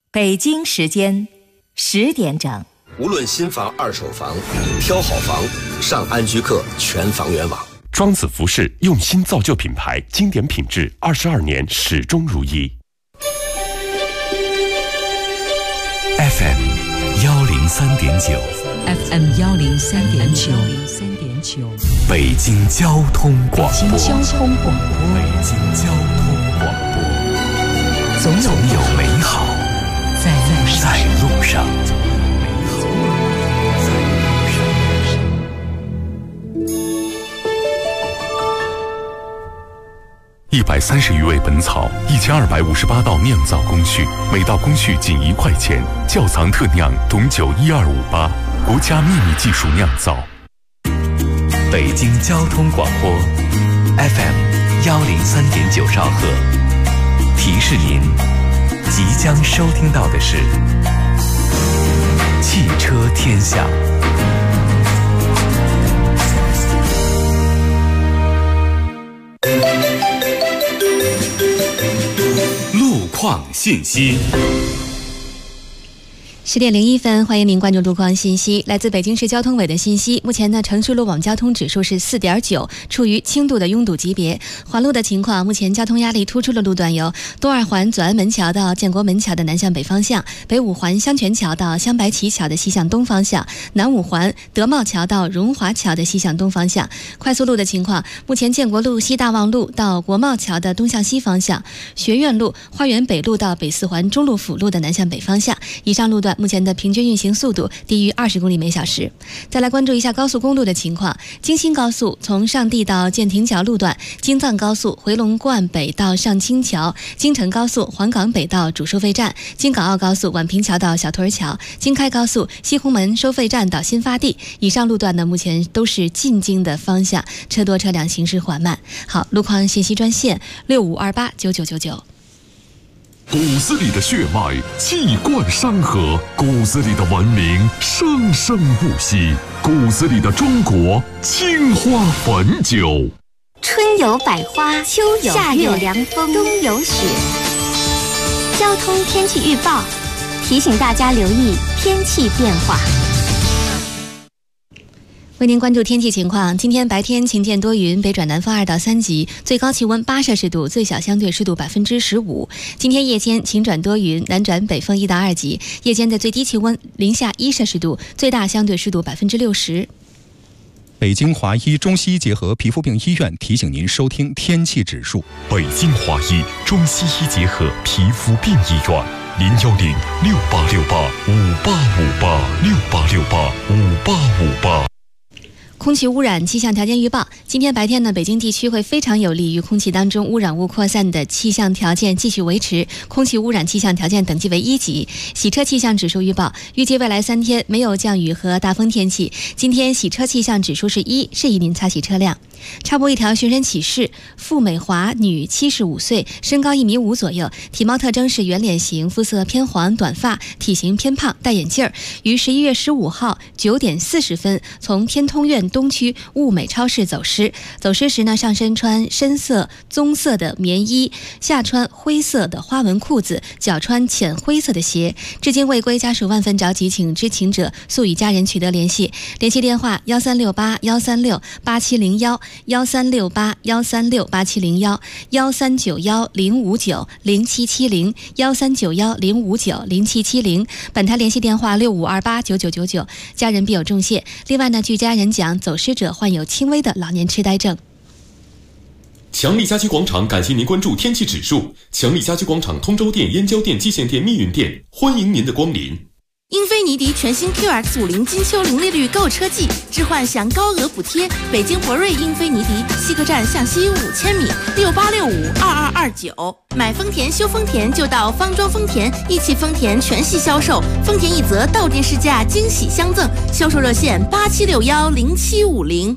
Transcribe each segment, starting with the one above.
北京时间10点整。 无论新房、二手房，挑好房，上安居客全房源网。 庄子服饰用心造就品牌，经典品质，22年始终如一。 FM 103.9 FM 103.9 北京交通广播。 北京交通广播。 总有美好在路上。130余味本草，1258道酿造工序，每道工序仅1块钱。窖藏特酿董酒12588，国家秘密技术酿造。北京交通广播 FM 103.9兆赫，提示您即将收听到的是汽车天下。路况信息。 10点01分，欢迎您关注路况信息。来自北京市交通委的信息，目前呢，城市路网交通指数是4.9，处于轻度的拥堵级别。环路的情况，目前交通压力突出的路段有东二环左安门桥到建国门桥的南向北方向，北五环香泉桥到香白旗桥的西向东方向，南五环德茂桥到荣华桥的西向东方向。快速路的情况，目前建国路西大望路到国贸桥的东向西方向，学院路花园北路到北四环中路辅路的南向北方向。以上路段目前的平均运行速度低于20公里每小时。再来关注一下高速公路的情况，京新高速从上地到建亭桥路段，京藏高速回龙观北到上清桥，京承高速黄岗北到主收费站，京港澳高速宛平桥到小屯桥，京开高速西红门收费站到新发地。以上路段呢，目前都是进京的方向，车多车辆行驶缓慢。好，路况信息专线65289999。 骨子里的血脉气贯山河，骨子里的文明生生不息，骨子里的中国青花汾酒。 春有百花，秋有夏有凉风，冬有雪。交通天气预报提醒大家留意天气变化。 为您关注天气情况，今天白天晴间多云，北转南风2到3级，最高气温8摄氏度，最小相对湿度15%。今天夜间晴转多云，南转北风1到2级，夜间的最低气温零下1摄氏度，最大相对湿度60%。 北京华医中西医结合皮肤病医院提醒您收听天气指数。 北京华医中西医结合皮肤病医院，0106868585858，68685858。 空气污染气象条件预报，今天白天呢，北京地区会非常有利于空气当中污染物扩散的气象条件继续维持，空气污染气象条件等级为1级。洗车气象指数预报，预计未来3天没有降雨和大风天气。今天洗车气象指数是1，适宜您擦洗车辆。插播一条寻人启事：付美华，女，75岁，身高1.5米左右，体貌特征是圆脸型，肤色偏黄，短发，体型偏胖，戴眼镜儿。于11月15号9点40分从天通苑东区物美超市走失。走失时呢，上身穿深色棕色的棉衣，下穿灰色的花纹裤子，脚穿浅灰色的鞋。至今未归，家属万分着急，请知情者速与家人取得联系。联系电话1368-1368-1368-1369-059-0770，1391-059-0770。本台联系电话65289999，家人必有重谢。另外呢，据家人讲，走失者患有轻微的老年痴呆症。 强力家居广场感谢您关注天气指数。强力家居广场通州店、燕郊店、蓟县店、密云店，欢迎您的光临。 英菲尼迪全新 QX50金秋零利率购车季，置换享高额补贴。北京博瑞英菲尼迪西客站向西5000米，68652229。买丰田修丰田就到方庄丰田，一汽丰田全系销售，丰田一泽到店试驾惊喜相赠，销售热线87610750。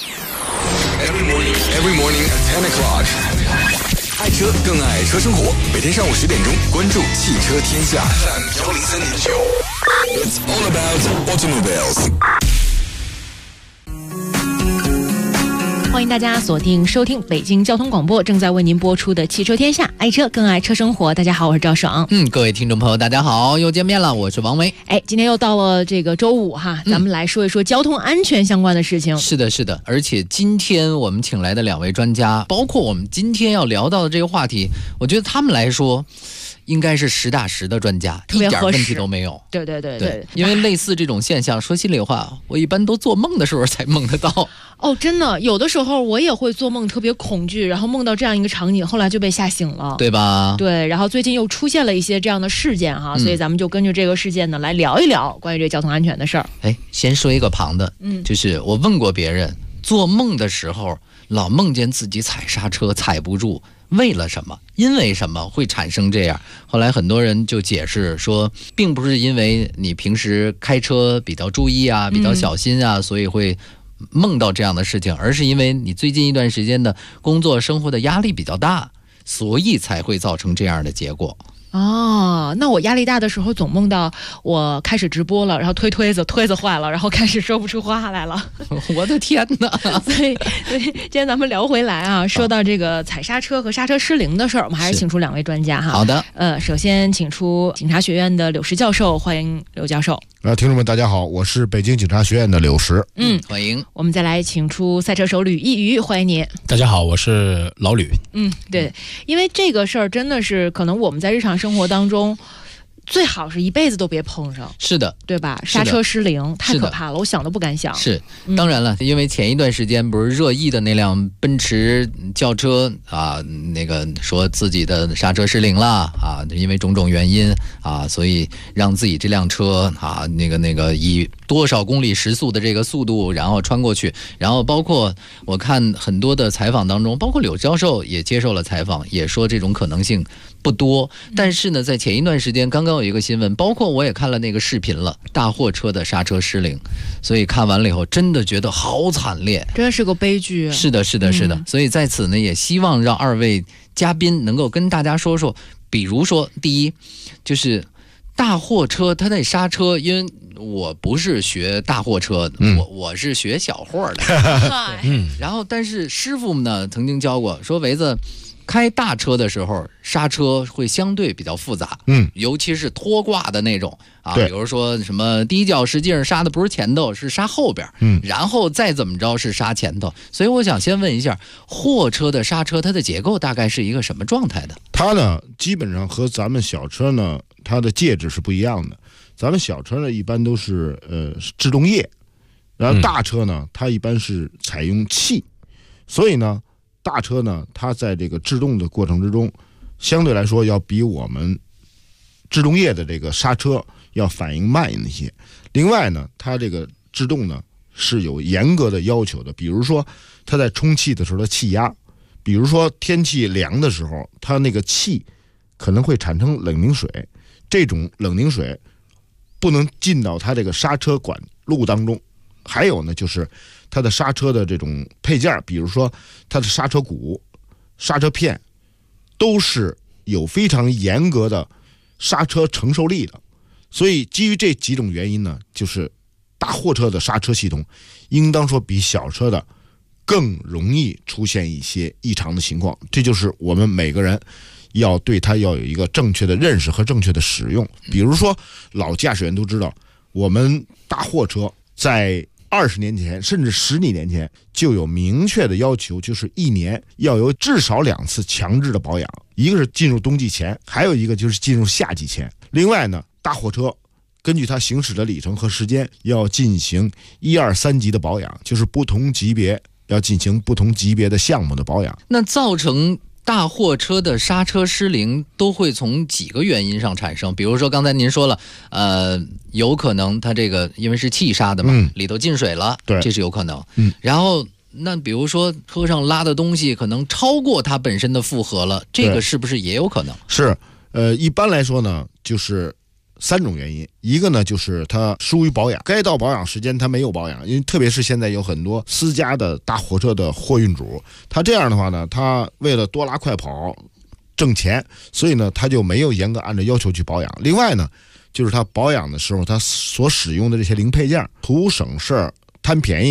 Every morning at 10 o'clock. 爱车更爱车生活，每天上午10点钟关注汽车天下。103.9 It's all about automobiles. 欢迎大家锁定收听北京交通广播正在为您播出的汽车天下，爱车更爱车生活。大家好，我是赵爽。 各位听众朋友大家好，又见面了，我是王维。 今天又到了这个周五哈，咱们来说一说交通安全相关的事情。 是的，是的，而且今天我们请来的2位专家，包括我们今天要聊到的这个话题，我觉得他们来说应该是实打实的专家，一点问题都没有。 对， 因为类似这种现象，说心里话，我一般都做梦的时候才梦得到。 真的，有的时候我也会做梦特别恐惧，然后梦到这样一个场景，后来就被吓醒了， 对吧？ 对，然后最近又出现了一些这样的事件哈，所以咱们就根据这个事件呢来聊一聊关于这交通安全的事儿。 先说一个旁的，就是我问过别人，做梦的时候老梦见自己踩刹车踩不住，为了什么？因为什么会产生这样？后来很多人就解释说，并不是因为你平时开车比较注意啊，比较小心啊，所以会梦到这样的事情，而是因为你最近一段时间的工作生活的压力比较大，所以才会造成这样的结果。 那我压力大的时候总梦到我开始直播了，然后推子坏了，然后开始说不出话来了。 我的天哪！ 所以今天咱们聊回来啊，说到这个踩刹车和刹车失灵的事儿，我们还是请出2位专家哈。 好的， 首先请出警察学院的柳石教授，欢迎柳教授。 听众们大家好，我是北京警察学院的柳石。 欢迎。 我们再来请出赛车手吕一瑜，欢迎你。 大家好，我是老吕。 对，因为这个事儿真的是可能我们在日常生活当中最好是一辈子都别碰上。 是的， 对吧？刹车失灵太可怕了，我想都不敢想。 是，当然了，因为前一段时间不是热议的那辆奔驰轿车啊，那个说自己的刹车失灵了啊，因为种种原因啊，所以让自己这辆车啊，那个以多少公里时速的这个速度，然后穿过去，然后包括我看很多的采访当中，包括柳教授也接受了采访，也说这种可能性不多。但是呢，在前一段时间刚刚有一个新闻，包括我也看了那个视频了，大货车的刹车失灵，所以看完了以后真的觉得好惨烈， 真是个悲剧。 是的，所以在此呢，也希望让2位嘉宾能够跟大家说说，比如说第一就是大货车它的刹车，因为我不是学大货车的，我是学小货的。然后但是师傅们呢曾经教过，说维子开大车的时候刹车会相对比较复杂，尤其是拖挂的那种啊，比如说什么第一脚实际上刹的不是前头，是刹后边，然后再怎么着是刹前头。所以我想先问一下，货车的刹车它的结构大概是一个什么状态的？ 它呢基本上和咱们小车呢它的介质是不一样的。咱们小车呢一般都是制动液，然后大车呢它一般是采用气，所以呢大车呢它在这个制动的过程之中，相对来说要比我们制动液的这个刹车要反应慢一些。另外呢它这个制动呢是有严格的要求的，比如说它在充气的时候的气压，比如说天气凉的时候，它那个气可能会产生冷凝水，这种冷凝水不能进到它这个刹车管路当中。还有呢就是它的刹车的这种配件，比如说它的刹车鼓、刹车片都是有非常严格的刹车承受力的。所以基于这几种原因呢，就是大货车的刹车系统应当说比小车的更容易出现一些异常的情况。这就是我们每个人要对它要有一个正确的认识和正确的使用。比如说老驾驶员都知道，我们大货车在20年前甚至10几年前就有明确的要求，就是1年要有至少2次强制的保养，一个是进入冬季前，还有一个就是进入夏季前。另外呢，大货车根据它行驶的里程和时间要进行1、2、3级的保养，就是不同级别要进行不同级别的项目的保养。 那造成大货车的刹车失灵都会从几个原因上产生，比如说刚才您说了，有可能它这个因为是气刹的嘛，里头进水了， 对， 这是有可能。然后那比如说车上拉的东西可能超过它本身的负荷了，这个是不是也有可能？ 是，一般来说呢，就是3种原因。一个呢就是它疏于保养，该到保养时间它没有保养，因为特别是现在有很多私家的大货车的货运主，他这样的话呢，他为了多拉快跑挣钱，所以呢他就没有严格按照要求去保养。另外呢就是他保养的时候他所使用的这些零配件图省事儿贪便宜，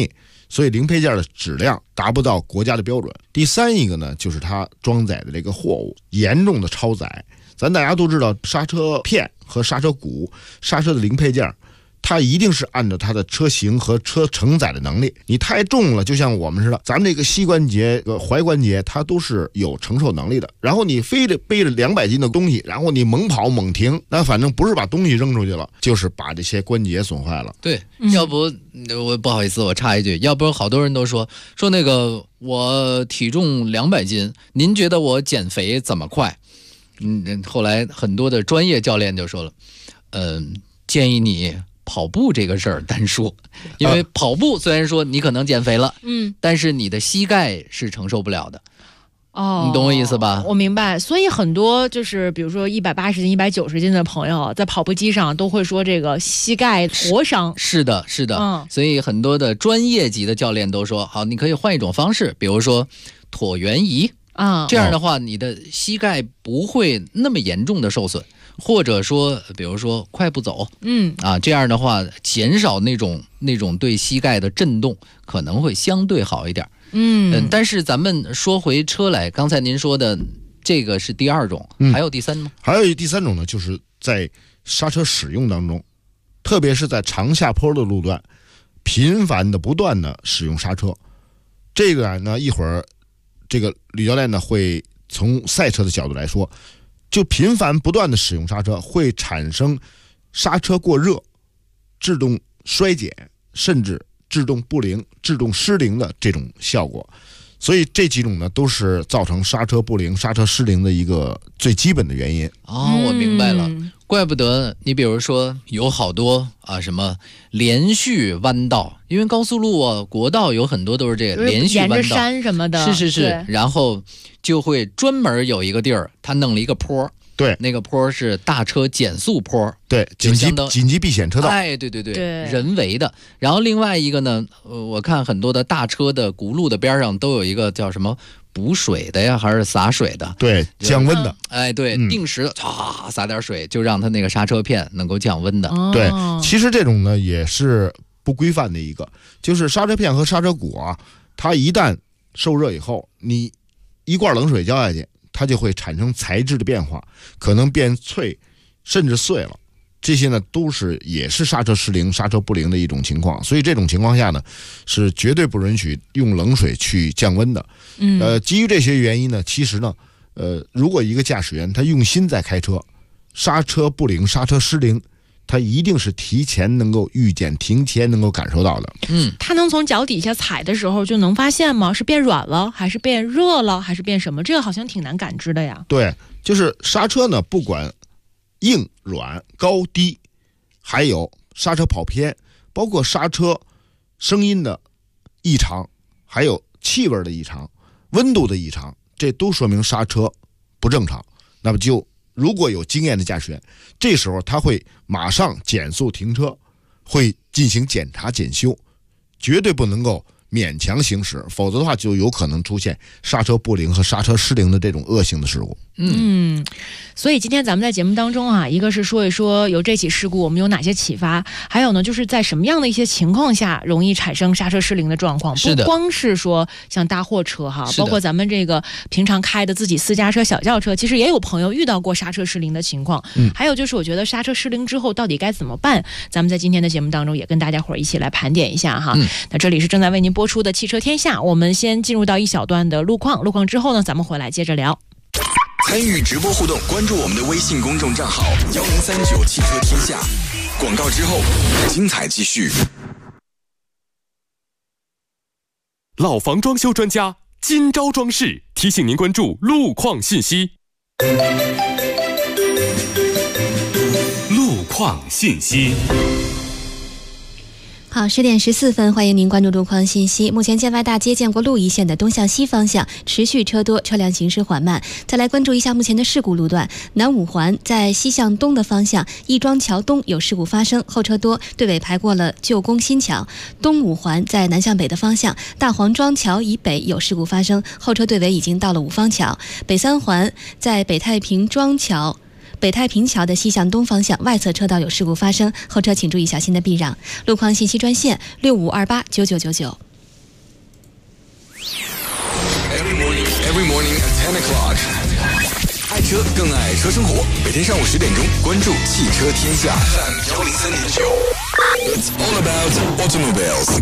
所以零配件的质量达不到国家的标准。第三一个呢，就是它装载的这个货物严重的超载。咱大家都知道，刹车片和刹车鼓、刹车的零配件，它一定是按照它的车型和车承载的能力。你太重了，就像我们似的，咱们这个膝关节、踝关节，它都是有承受能力的。然后你非得背着200斤的东西，然后你猛跑猛停，那反正不是把东西扔出去了，就是把这些关节损坏了。 对，要不我不好意思，我插一句，要不好多人都说那个我体重200斤，您觉得我减肥怎么快？后来很多的专业教练就说了，建议你跑步这个事儿单说，因为跑步虽然说你可能减肥了，但是你的膝盖是承受不了的。你懂我意思吧？ 我明白。所以很多就是比如说180斤、190斤的朋友，在跑步机上都会说这个膝盖挫伤。 是的，所以很多的专业级的教练都说，好，你可以换一种方式，比如说椭圆仪。这样的话你的膝盖不会那么严重的受损，或者说比如说快步走，这样的话减少那种对膝盖的震动可能会相对好一点。但是咱们说回车来，刚才您说的这个是第二种，还有第三吗？ 还有第三种呢，就是在刹车使用当中，特别是在长下坡的路段，频繁的不断的使用刹车。这个呢，一会儿这个吕教练呢会从赛车的角度来说，就频繁不断的使用刹车会产生刹车过热、制动衰减，甚至制动不灵、制动失灵的这种效果。所以这几种呢都是造成刹车不灵、刹车失灵的一个最基本的原因。 我明白了，怪不得你比如说有好多什么连续弯道，因为高速路国道有很多都是这个连续弯道， 沿着山什么的， 是，然后就会专门有一个地儿，他弄了一个坡。 对， 那个坡是大车减速坡， 对，紧急避险车道， 对，人为的。然后另外一个呢，我看很多的大车的轱辘的边上都有一个叫什么补水的呀，还是洒水的？ 对，降温的。 对，定时洒点水，就让它那个刹车片能够降温的。 对，其实这种呢也是不规范的一个，就是刹车片和刹车鼓它一旦受热以后，你一罐冷水浇下去，它就会产生材质的变化，可能变脆，甚至碎了。这些呢也是刹车失灵、刹车不灵的一种情况。所以这种情况下呢，是绝对不允许用冷水去降温的。基于这些原因呢，其实呢，如果一个驾驶员他用心在开车，刹车不灵、刹车失灵，他一定是提前能够预见、提前能够感受到的。 他能从脚底下踩的时候就能发现吗？是变软了，还是变热了，还是变什么？这个好像挺难感知的呀。 对，就是刹车呢，不管硬软高低，还有刹车跑偏，包括刹车声音的异常，还有气味的异常、温度的异常，这都说明刹车不正常。那么如果有经验的驾驶员，这时候他会马上减速停车，会进行检查检修，绝对不能够勉强行驶，否则的话就有可能出现刹车不灵和刹车失灵的这种恶性的事故。 所以今天咱们在节目当中一个是说一说由这起事故我们有哪些启发，还有呢就是在什么样的一些情况下容易产生刹车失灵的状况。不光是说像大货车包括咱们这个平常开的自己私家车、小轿车，其实也有朋友遇到过刹车失灵的情况。还有就是我觉得刹车失灵之后到底该怎么办，咱们在今天的节目当中也跟大家伙儿一起来盘点一下那这里是正在为您播出的汽车天下，我们先进入到一小段的路况之后呢，咱们回来接着聊。 参与直播互动，关注我们的微信公众账号1039汽车天下。广告之后，精彩继续。 老房装修专家今朝装饰提醒您关注路况信息。路况信息。 好，10点14分，欢迎您关注路况信息。目前建外大街建国路一线的东向西方向持续车多，车辆行驶缓慢。再来关注一下目前的事故路段，南五环在西向东的方向，亦庄桥东有事故发生，后车多，队尾排过了旧宫新桥。东五环在南向北的方向，大黄庄桥以北有事故发生，后车队尾已经到了五方桥。北三环在北太平桥的西向东方向外侧车道有事故发生，后车请注意小心的避让。路况信息专线65289999。 Every morning at 10 o'clock. 爱车更爱车生活，每天上午10点钟，关注汽车天下。103.9 It's all about automobiles.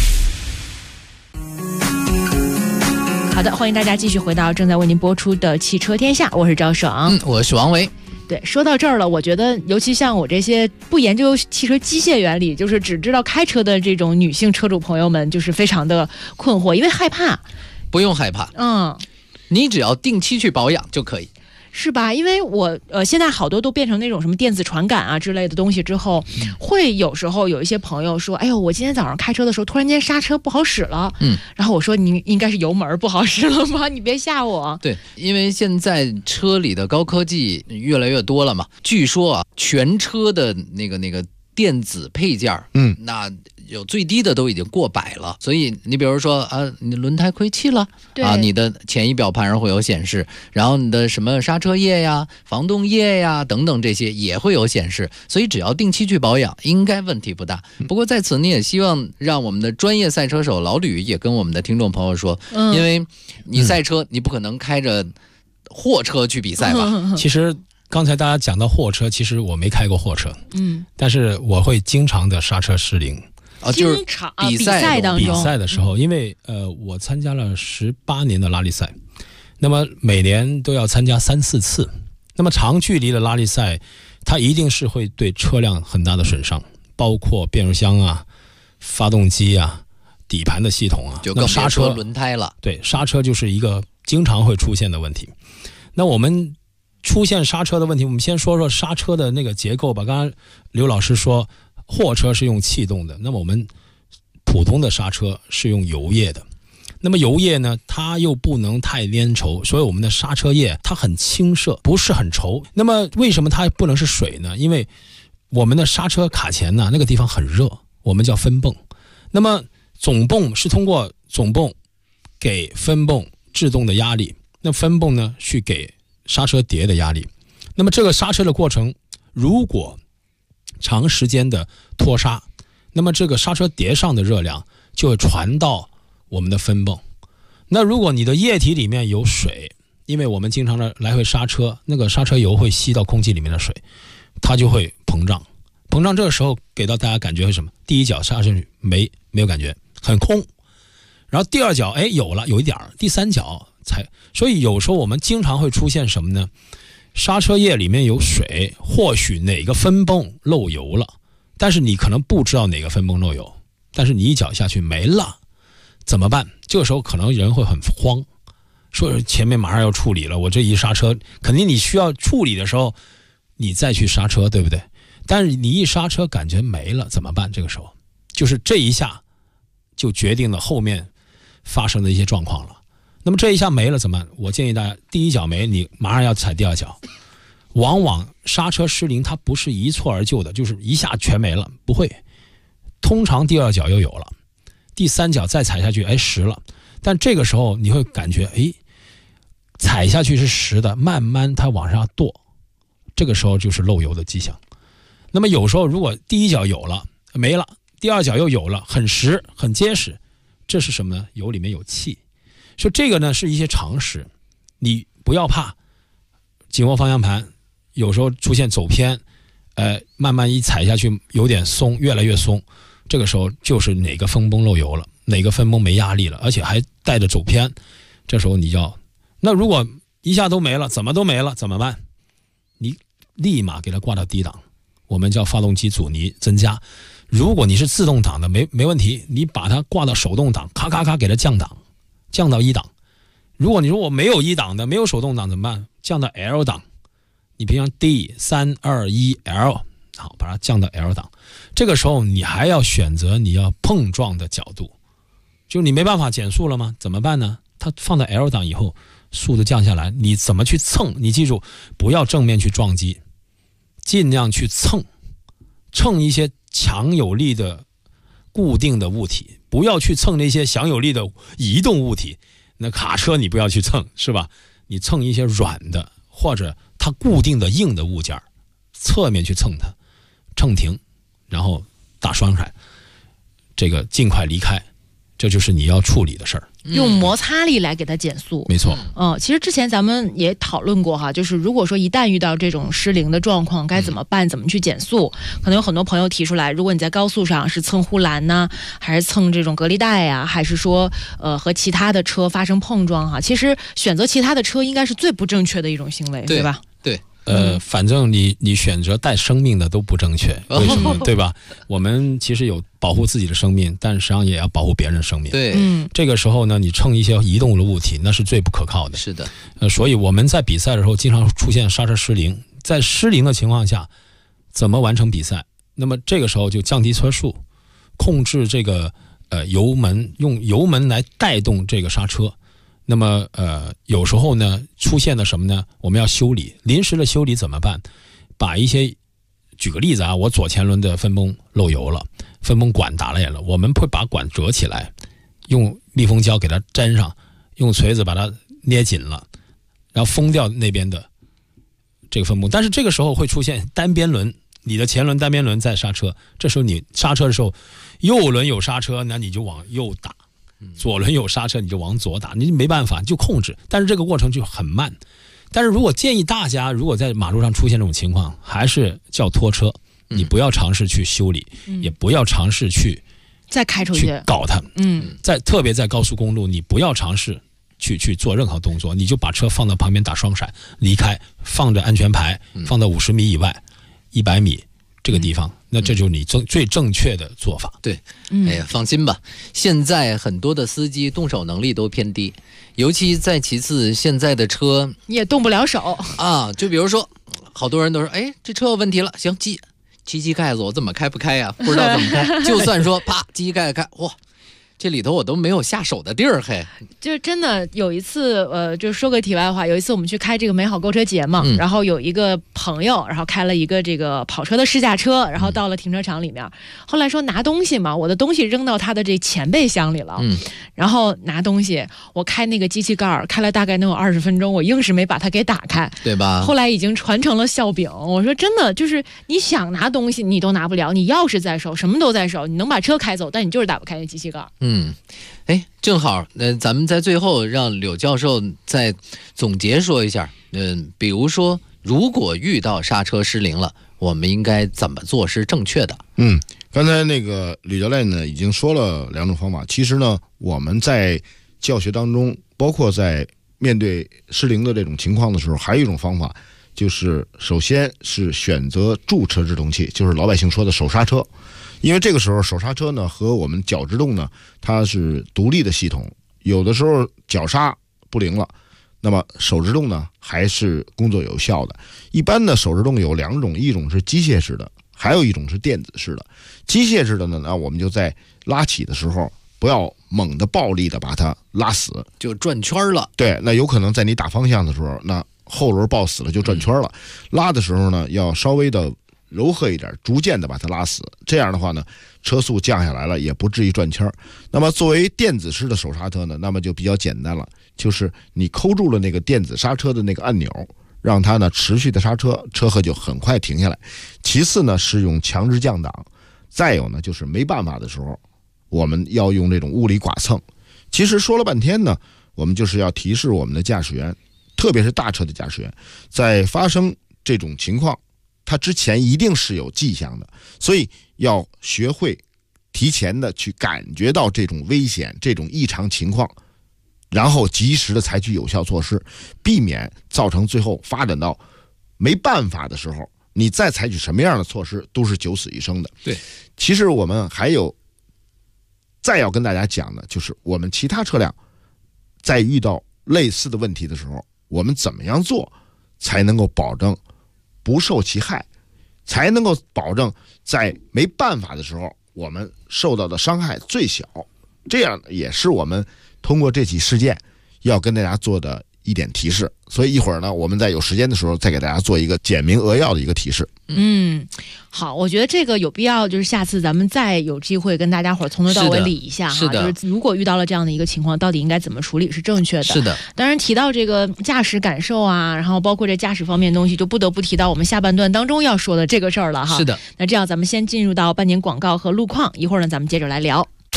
好的，欢迎大家继续回到正在为您播出的汽车天下，我是赵爽， 我是王维。 对，说到这儿了，我觉得尤其像我这些不研究汽车机械原理，就是只知道开车的这种女性车主朋友们，就是非常的困惑，因为害怕。 不用害怕，你只要定期去保养就可以。 是吧？因为我现在好多都变成那种什么电子传感啊之类的东西之后，会有时候有一些朋友说，哎呦，我今天早上开车的时候突然间刹车不好使了，然后我说你应该是油门不好使了吗？你别吓我。 对，因为现在车里的高科技越来越多了嘛，据说啊，全车的那个电子配件，那有最低的都已经过100了，所以你比如说你轮胎亏气了啊，你的前仪表盘上会有显示，然后你的什么刹车液呀、防冻液呀等等这些也会有显示，所以只要定期去保养，应该问题不大。不过在此你也希望让我们的专业赛车手老吕也跟我们的听众朋友说，因为你赛车你不可能开着货车去比赛吧？ 其实刚才大家讲到货车，其实我没开过货车，但是我会经常的刹车失灵。 就是比赛的时候，因为我参加了18年的拉力赛，那么每年都要参加3-4次。那么长距离的拉力赛，它一定是会对车辆很大的损伤，包括变速箱啊、发动机啊、底盘的系统啊， 就更别说轮胎了。 对，刹车就是一个经常会出现的问题。那我们出现刹车的问题，我们先说说刹车的那个结构吧。刚刚刘老师说货车是用气动的，那么我们普通的刹车是用油液的。那么油液呢，它又不能太粘稠，所以我们的刹车液它很清澈，不是很稠。那么为什么它不能是水呢？因为我们的刹车卡钳呢，那个地方很热，我们叫分泵。那么总泵是通过总泵给分泵制动的压力，那分泵呢去给刹车碟的压力。那么这个刹车的过程，如果长时间的拖刹，那么这个刹车碟上的热量就会传到我们的分泵。那如果你的液体里面有水，因为我们经常的来回刹车，那个刹车油会吸到空气里面的水，它就会膨胀。膨胀这个时候给到大家感觉是什么？第一脚刹上去没有感觉，很空。然后第二脚有一点，第三脚才。所以有时候我们经常会出现什么呢？刹车液里面有水，或许哪个分泵漏油了，但是你可能不知道哪个分泵漏油，但是你一脚下去没了，怎么办？这个时候可能人会很慌，说前面马上要处理了，我这一刹车，肯定你需要处理的时候你再去刹车，对不对？但是你一刹车感觉没了怎么办？这个时候就是这一下就决定了后面发生的一些状况了。那么这一下没了怎么办？我建议大家，第一脚没，你马上要踩第二脚。往往刹车失灵它不是一蹴而就的，就是一下全没了，不会。通常第二脚又有了，第三脚再踩下去，实了。但这个时候你会感觉，踩下去是实的，慢慢它往上跺，这个时候就是漏油的迹象。那么有时候如果第一脚有了没了，第二脚又有了，很实很结实，这是什么呢？油里面有气。所以这个呢是一些常识，你不要怕紧握方向盘，有时候出现走偏，慢慢一踩下去有点松，越来越松，这个时候就是哪个分泵漏油了，哪个分泵没压力了，而且还带着走偏，这时候你要，那如果一下都没了，怎么都没了怎么办？你立马给它挂到低档，我们叫发动机阻尼增加。如果你是自动挡的没问题，你把它挂到手动挡，咔咔咔给它降档，降到1档。如果你说我没有1档的，没有手动挡怎么办？降到 L 档，你比如像 D321L， 好，把它降到 L 档。这个时候你还要选择你要碰撞的角度，就你没办法减速了吗？怎么办呢？它放到 L 档以后，速度降下来，你怎么去蹭？你记住，不要正面去撞击，尽量去蹭一些强有力的固定的物体，不要去蹭那些强有力的移动物体。那卡车你不要去蹭，是吧？你蹭一些软的或者它固定的硬的物件，侧面去蹭它，蹭停，然后打双闪，这个尽快离开，这就是你要处理的事儿。 用摩擦力来给它减速。 没错。 其实之前咱们也讨论过哈，就是如果说一旦遇到这种失灵的状况，该怎么办？怎么去减速？可能有很多朋友提出来，如果你在高速上是蹭护栏呢，还是蹭这种隔离带呀，还是说和其他的车发生碰撞哈？其实选择其他的车应该是最不正确的一种行为，对吧？ 对。 反正你选择带生命的都不正确，为什么？对吧？我们其实有保护自己的生命，但实际上也要保护别人的生命。 对， 这个时候呢，你蹭一些移动的物体，那是最不可靠的。 是的。 所以我们在比赛的时候，经常出现刹车失灵。在失灵的情况下，怎么完成比赛？那么这个时候就降低车速，控制这个油门，用油门来带动这个刹车。那么有时候呢出现了什么呢？我们要修理，临时的修理怎么办？把一些，举个例子啊，我左前轮的分泵漏油了，分泵管打裂了，我们会把管折起来，用密封胶给它粘上，用锤子把它捏紧了，然后封掉那边的这个分泵。但是这个时候会出现单边轮，你的前轮单边轮在刹车，这时候你刹车的时候，右轮有刹车，那你就往右打。左轮有刹车你就往左打，你没办法就控制，但是这个过程就很慢。但是如果建议大家，如果在马路上出现这种情况，还是叫拖车，你不要尝试去修理，也不要尝试去再开出去搞它。特别在高速公路，你不要尝试去做任何动作，你就把车放到旁边打双闪，离开，放着安全牌，放到50米以外，100米。这个地方，那这就是你最正确的做法。 对，哎呀，放心吧，现在很多的司机动手能力都偏低，尤其再其次，现在的车你也动不了手啊。就比如说，好多人都说，哎，这车有问题了，行，机盖子我怎么开不开呀？不知道怎么开。就算说啪，机盖开，哇，这里头我都没有下手的地儿，嘿。 就真的有一次，就说个题外话，有一次我们去开这个美好购车节嘛，然后有一个朋友，然后开了一个这个跑车的试驾车，然后到了停车场里面，后来说拿东西嘛，我的东西扔到他的这前备箱里了，然后拿东西，我开那个机器盖开了大概能有20分钟，我硬是没把它给打开， 对吧？ 后来已经传承了笑柄，我说真的，就是你想拿东西你都拿不了，你钥匙在手，什么都在手，你能把车开走，但你就是打不开那机器盖。 哎，正好，咱们在最后让柳教授再总结说一下，比如说，如果遇到刹车失灵了，我们应该怎么做是正确的？ 刚才那个吕教练呢已经说了2种方法。其实呢，我们在教学当中，包括在面对失灵的这种情况的时候，还有一种方法，就是首先是选择驻车制动器，就是老百姓说的手刹车。因为这个时候手刹车呢和我们脚制动呢它是独立的系统，有的时候脚刹不灵了，那么手制动呢还是工作有效的。一般的手制动有2种，一种是机械式的，还有一种是电子式的。机械式的呢，那我们就在拉起的时候不要猛的暴力的把它拉死， 就转圈了。 对，那有可能在你打方向的时候，那后轮抱死了就转圈了。拉的时候呢要稍微的柔和一点，逐渐的把它拉死，这样的话呢车速降下来了，也不至于转圈。那么作为电子式的手刹车呢，那么就比较简单了，就是你扣住了那个电子刹车的那个按钮，让它呢持续的刹车，车荷就很快停下来。其次呢是用强制降档，再有呢就是没办法的时候，我们要用这种物理剐蹭。其实说了半天呢，我们就是要提示我们的驾驶员，特别是大车的驾驶员，在发生这种情况它之前一定是有迹象的，所以要学会提前的去感觉到这种危险、这种异常情况，然后及时的采取有效措施，避免造成最后发展到没办法的时候，你再采取什么样的措施都是九死一生的。 对， 其实我们还有再要跟大家讲的，就是我们其他车辆在遇到类似的问题的时候，我们怎么样做才能够保证不受其害，才能够保证在没办法的时候我们受到的伤害最小。这样也是我们通过这起事件要跟大家做的一点提示。所以一会儿呢，我们在有时间的时候再给大家做一个简明扼要的一个提示。 好，我觉得这个有必要，就是下次咱们再有机会跟大家伙从头到尾理一下哈。 是的， 就是如果遇到了这样的一个情况，到底应该怎么处理是正确的。 是的， 当然提到这个驾驶感受啊，然后包括这驾驶方面的东西，就不得不提到我们下半段当中要说的这个事儿了哈。 是的， 那这样咱们先进入到半年广告和路况，一会儿呢咱们接着来聊。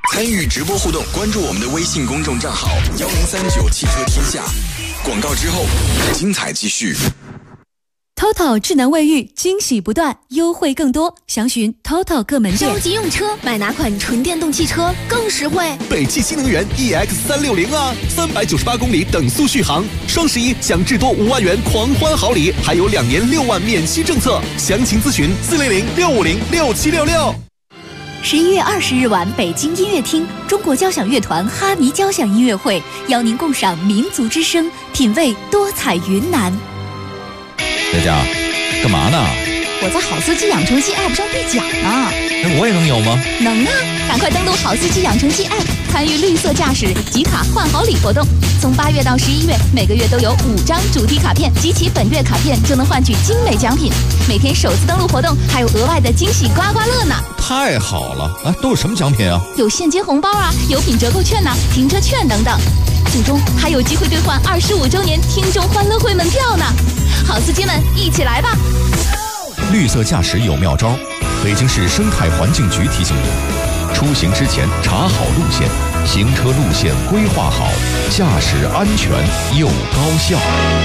参与直播互动，关注我们的微信公众账号1039汽车天下。广告之后，精彩继续。 TOTO 智能卫浴，惊喜不断，优惠更多，详询 TOTO 各门店。 着急用车，买哪款纯电动汽车更实惠？ 北汽新能源 EX360啊，398公里等速续航，双11享至多5万元狂欢好礼，还有2年6万免息政策，详情咨询400-650-6766。 11月20日晚，北京音乐厅，中国交响乐团哈迷交响音乐会邀您共赏民族之声，品味多彩云南。 佳佳，干嘛呢？ 我在好司机养成系 App 上兑奖呢。 那我也能有吗？ 能啊！赶快登录好司机养成系 App， 参与绿色驾驶集卡换好礼活动。从8月到11月，每个月都有5张主题卡片，集齐本月卡片就能换取精美奖品。每天首次登录活动还有额外的惊喜刮刮乐呢！ 太好了啊！都有什么奖品啊？ 有现金红包啊，有品折扣券呐、停车券等等。最终还有机会兑换25周年听众欢乐会门票呢！好司机们，一起来吧！ 绿色驾驶有妙招，北京市生态环境局提醒您：出行之前查好路线，行车路线规划好，驾驶安全又高效。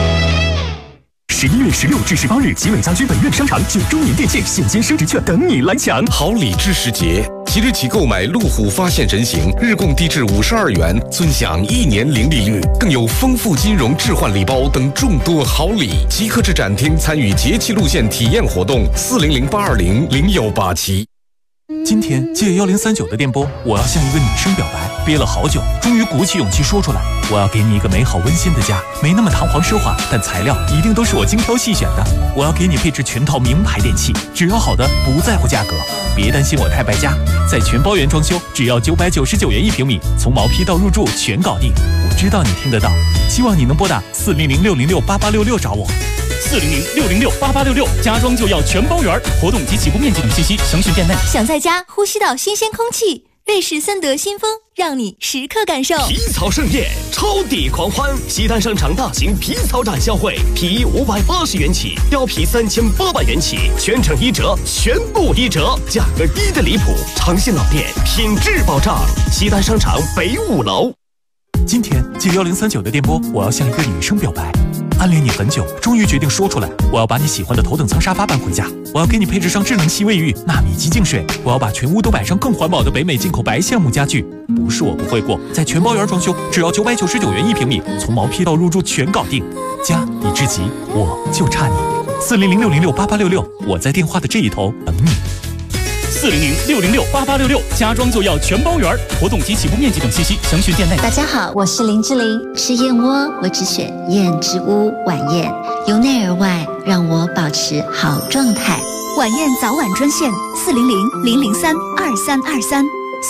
11月16至18日，集美家居本院商场9周年店庆现金升值券等你来抢！ 好礼知时节，即日起购买路虎发现人形，日供低至52元，尊享1年零利率，更有丰富金融置换礼包等众多好礼。即刻至展厅参与节气路线体验活动，400-820-0187。 今天借1039的电波，我要向一个女生表白，憋了好久，终于鼓起勇气说出来。我要给你一个美好温馨的家，没那么堂皇奢华，但材料一定都是我精挑细选的。我要给你配置全套名牌电器，只要好的，不在乎价格。别担心我太败家，在全包圆装修，只要999元1平米，从毛坯到入住全搞定。我知道你听得到，希望你能拨打400-606-8866找我。400-606-8866，家装就要全包圆，活动及起步面积等信息详询店内。 想在家呼吸到新鲜空气，瑞士森德新风让你时刻感受。 皮草盛宴，超抵狂欢！西单商场大型皮草展销会，皮衣580元起，貂皮3800元起，全程1折，全部1折，价格低的离谱。长信老店，品质保障。西单商场北5楼。 今天借1039的电波，我要向一个女生表白，暗恋你很久，终于决定说出来。我要把你喜欢的头等舱沙发搬回家，我要给你配置上智能吸卫浴、纳米机净水，我要把全屋都摆上更环保的北美进口白橡木家具。不是我不会过，在全包圆装修，只要999元1平米，从毛坯到入住全搞定。家已至极，我就差你。400-606-8866，我在电话的这一头等你。400-606-8866，家装就要全包圆，活动及起步面积等信息详询店内。 大家好，我是林志玲，吃燕窝我只选燕之屋晚宴，由内而外让我保持好状态。 晚宴早晚专线400-003-2323。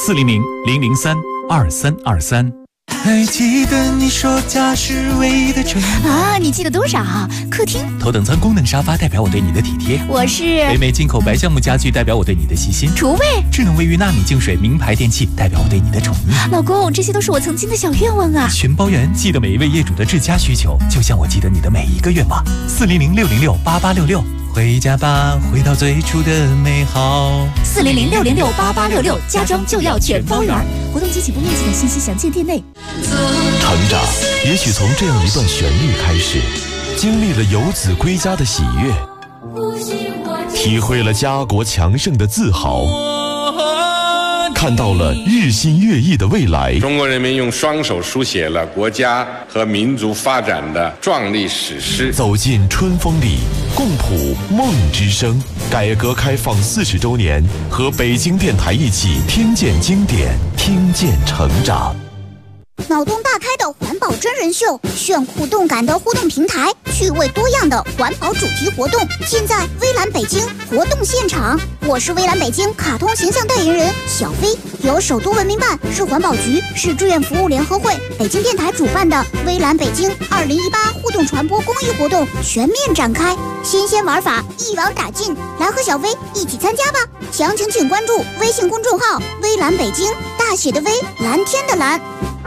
400-003-2323。 还记得你说家是唯一的承诺啊？你记得多少？客厅头等舱功能沙发代表我对你的体贴， 我是北美进口白橡木家具代表我对你的细心， 厨卫智能卫浴纳米净水名牌电器代表我对你的宠溺。 老公，这些都是我曾经的小愿望啊！ 全包圆记得每一位业主的至佳需求，就像我记得你的每一个愿望。400-606-8866，回家吧，回到最初的美好。 400-606-8866，家装就要全包圆，活动及起步面积的信息详见店内。 成长也许从这样一段旋律开始，经历了游子归家的喜悦，体会了家国强盛的自豪，看到了日新月异的未来。 中国人民用双手书写了国家和民族发展的壮丽史诗。 走进春风里，共谱梦之声。改革开放40周年，和北京电台一起听见经典，听见成长。 脑洞大开的环保真人秀，炫酷动感的互动平台，趣味多样的环保主题活动，尽在微蓝北京活动现场。我是微蓝北京卡通形象代言人小飞，由首都文明办、市环保局、市志愿服务联合会、北京电台主办的微蓝北京2018互动传播公益活动全面展开，新鲜玩法一网打尽，来和小飞一起参加吧！详情请关注微信公众号“微蓝北京”，大写的微，蓝天的蓝。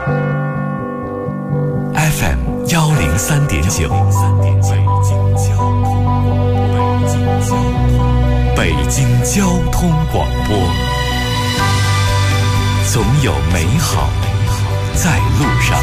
FM 103.9，北京交通广播， 总有美好在路上。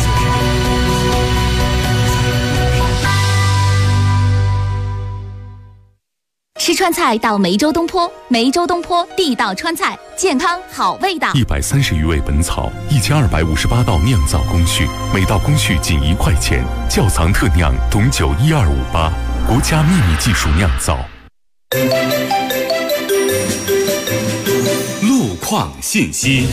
吃川菜到梅州东坡，梅州东坡地道川菜，健康好味道。 130余味本草，1258道酿造工序，每道工序仅1块钱，窖藏特酿，董酒12588，国家秘密技术酿造。 路况信息。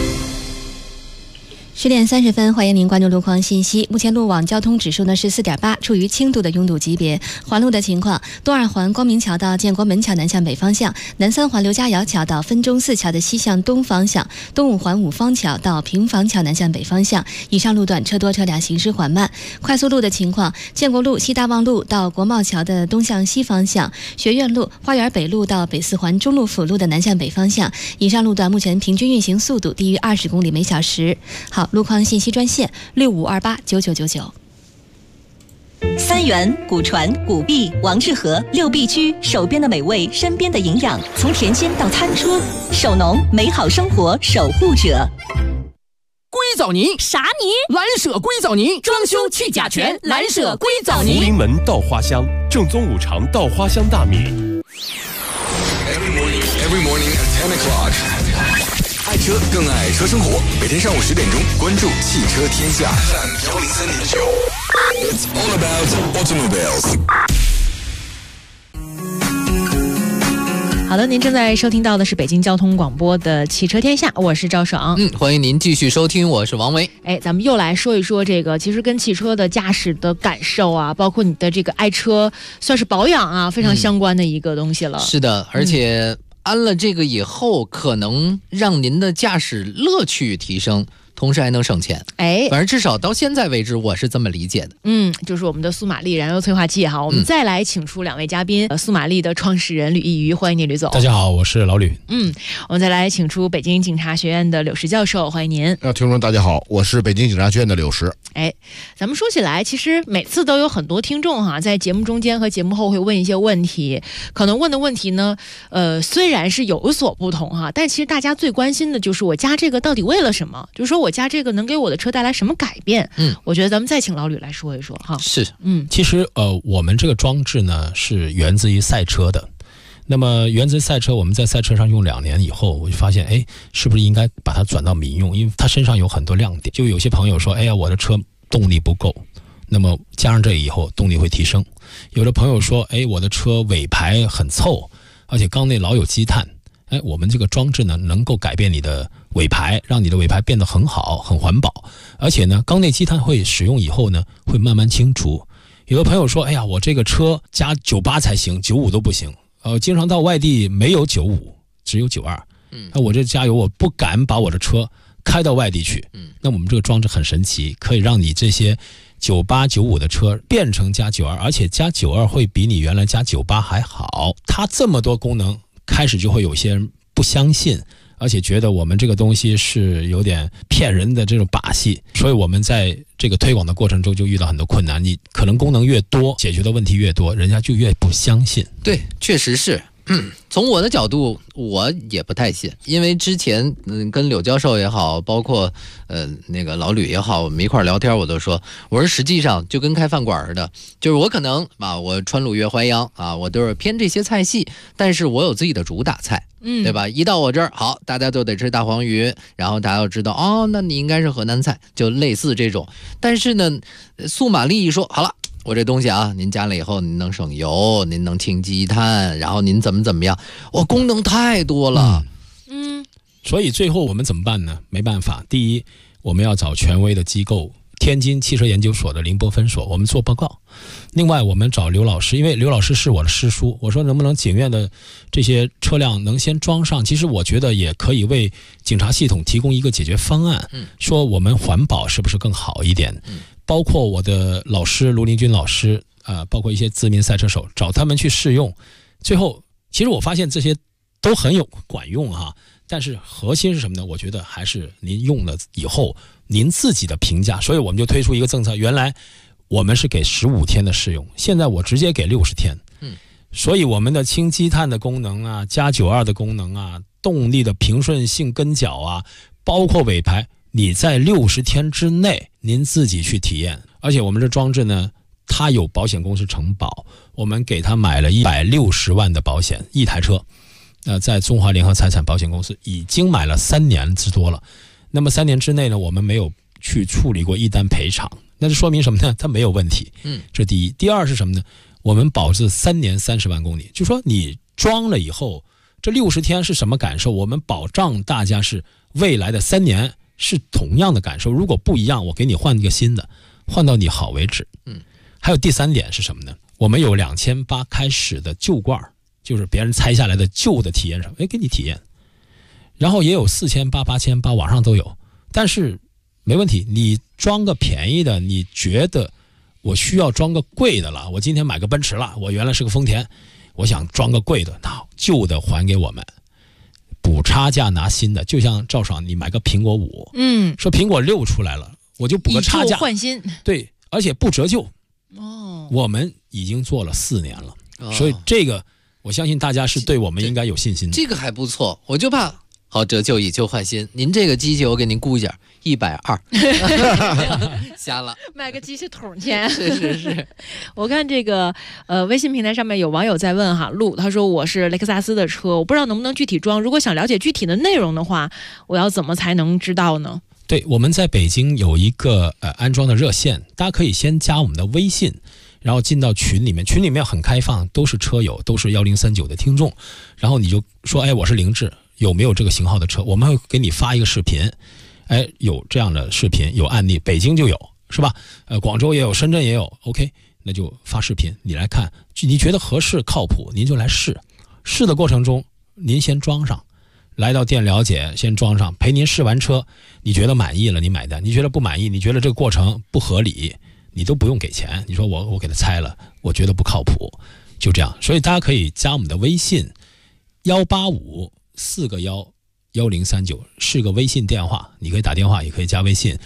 10点30分，欢迎您关注路况信息。目前路网交通指数呢是4.8，处于轻度的拥堵级别。环路的情况：东二环光明桥到建国门桥南向北方向，南三环刘家窑桥到分钟寺桥的西向东方向，东五环五方桥到平房桥南向北方向。以上路段车多车辆行驶缓慢。快速路的情况：建国路西大望路到国贸桥的东向西方向，学院路、花园北路到北四环中路辅路的南向北方向。以上路段目前平均运行速度低于20公里每小时。好。路况信息专线65289999。 三元、古传、古币、王致和6必居，手边的美味，身边的营养，从田间到餐桌，手农美好生活守护者。 硅藻泥啥泥？ 蓝舍硅藻泥，装修去甲醛，蓝舍硅藻泥。 福临门稻花香，正宗五常稻花香大米。 Every morning at 10 o'clock。爱车更爱车生活，每天上午10点钟，关注汽车天下。103.9 It's all about automobiles。 好的，您正在收听到的是北京交通广播的汽车天下，我是赵爽。 欢迎您继续收听，我是王维。 咱们又来说一说这个，其实跟汽车的驾驶的感受啊，包括你的这个爱车，算是保养啊，非常相关的一个东西了。 是的，而且安了这个以后，可能让您的驾驶乐趣提升，同时还能省钱。反正至少到现在为止，我是这么理解的。 就是我们的苏玛丽燃油催化剂哈。我们再来请出2位嘉宾，苏玛丽的创始人吕一瑜，欢迎你，吕总。 大家好，我是老吕。 我们再来请出北京警察学院的柳石教授，欢迎您。 听众大家好，我是北京警察学院的柳石。 咱们说起来，其实每次都有很多听众哈，在节目中间和节目后会问一些问题，可能问的问题呢，虽然是有所不同哈，但其实大家最关心的就是我加这个到底为了什么？就是说我加这个能给我的车带来什么改变？我觉得咱们再请老吕来说一说哈。 是， 其实我们这个装置呢是源自于赛车的。那么源自赛车，我们在赛车上用2年以后，我就发现，是不是应该把它转到民用？因为它身上有很多亮点。就有些朋友说，我的车动力不够，那么加上这以后动力会提升。有的朋友说，我的车尾排很凑，而且缸内老有积碳。我们这个装置呢，能够改变你的尾排，让你的尾排变得很好、很环保。而且呢，缸内积碳会使用以后呢，会慢慢清除。有的朋友说，我这个车加98才行，95都不行。经常到外地没有95，只有92。那我这加油，我不敢把我的车开到外地去。那我们这个装置很神奇，可以让你这些98、95的车变成加92，而且加92会比你原来加98还好。它这么多功能，开始就会有些人不相信，而且觉得我们这个东西是有点骗人的这种把戏，所以我们在这个推广的过程中就遇到很多困难。你可能功能越多，解决的问题越多，人家就越不相信。 对，确实是。从我的角度，我也不太信，因为之前跟柳教授也好，包括那个老吕也好，我们一块聊天，我都说，我说实际上就跟开饭馆似的，就是我可能我川鲁粤淮扬我都是偏这些菜系，但是我有自己的主打菜。对吧？一到我这儿，好，大家都得吃大黄鱼，然后大家要知道，那你应该是河南菜，就类似这种。但是呢，苏玛丽一说，好了，我这东西您加了以后，您能省油，您能清积碳，然后您怎么样，功能太多了。 所以最后我们怎么办呢？没办法，第一，我们要找权威的机构。天津汽车研究所的宁波分所，我们做报告。另外我们找刘老师，因为刘老师是我的师叔，我说能不能警院的这些车辆能先装上，其实我觉得也可以为警察系统提供一个解决方案，说我们环保是不是更好一点。包括我的老师卢林军老师包括一些知名赛车手，找他们去试用，最后其实我发现这些都很有管用但是核心是什么呢？我觉得还是您用了以后您自己的评价。所以我们就推出一个政策，原来我们是给15天的试用，现在我直接给60天。所以我们的清积碳的功能加92的功能动力的平顺性跟脚包括尾排，你在60天之内您自己去体验。而且我们这装置呢，它有保险公司承保，我们给他买了160万的保险，一台车。在中华联合财产保险公司已经买了3年之多了。那么3年之内呢，我们没有去处理过一单赔偿，那就说明什么呢？它没有问题。这第一。第二是什么呢？我们保质3年30万公里，就说你装了以后，这60天是什么感受？我们保障大家是未来的3年是同样的感受。如果不一样，我给你换一个新的，换到你好为止。还有第3点是什么呢？我们有2800开始的旧罐，就是别人拆下来的旧的体验上，给你体验。然后也有4800、8800，网上都有。但是没问题，你装个便宜的，你觉得我需要装个贵的了，我今天买个奔驰了，我原来是个丰田，我想装个贵的，那旧的还给我们，补差价拿新的。就像赵爽，你买个苹果5，说苹果6出来了，我就补个差价， 以旧换新， 对，而且不折旧。我们已经做了4年了，所以这个我相信大家是对我们应该有信心的。 这个还不错，我就怕好折旧以旧换新。您这个机器我给您估一下，120，瞎了， 买个机器桶钱。 是。 我看这个微信平台上面有网友在问哈，陆他说我是雷克萨斯的车，我不知道能不能具体装，如果想了解具体的内容的话，我要怎么才能知道呢？ 对，我们在北京有一个安装的热线，大家可以先加我们的微信，然后进到群里面，群里面很开放，都是车友，都是1039的听众，然后你就说，我是凌志，有没有这个型号的车？我们会给你发一个视频，有这样的视频，有案例，北京就有，是吧？广州也有，深圳也有 ，OK， 那就发视频，你来看，你觉得合适靠谱，您就来试。试的过程中，您先装上。来到店了解，先装上，陪您试完车，你觉得满意了，你买单；你觉得不满意，你觉得这个过程不合理，你都不用给钱。你说我给他拆了，我觉得不靠谱，就这样。所以大家可以加我们的微信185-4个1 1039，是个微信电话，你可以打电话，也可以加微信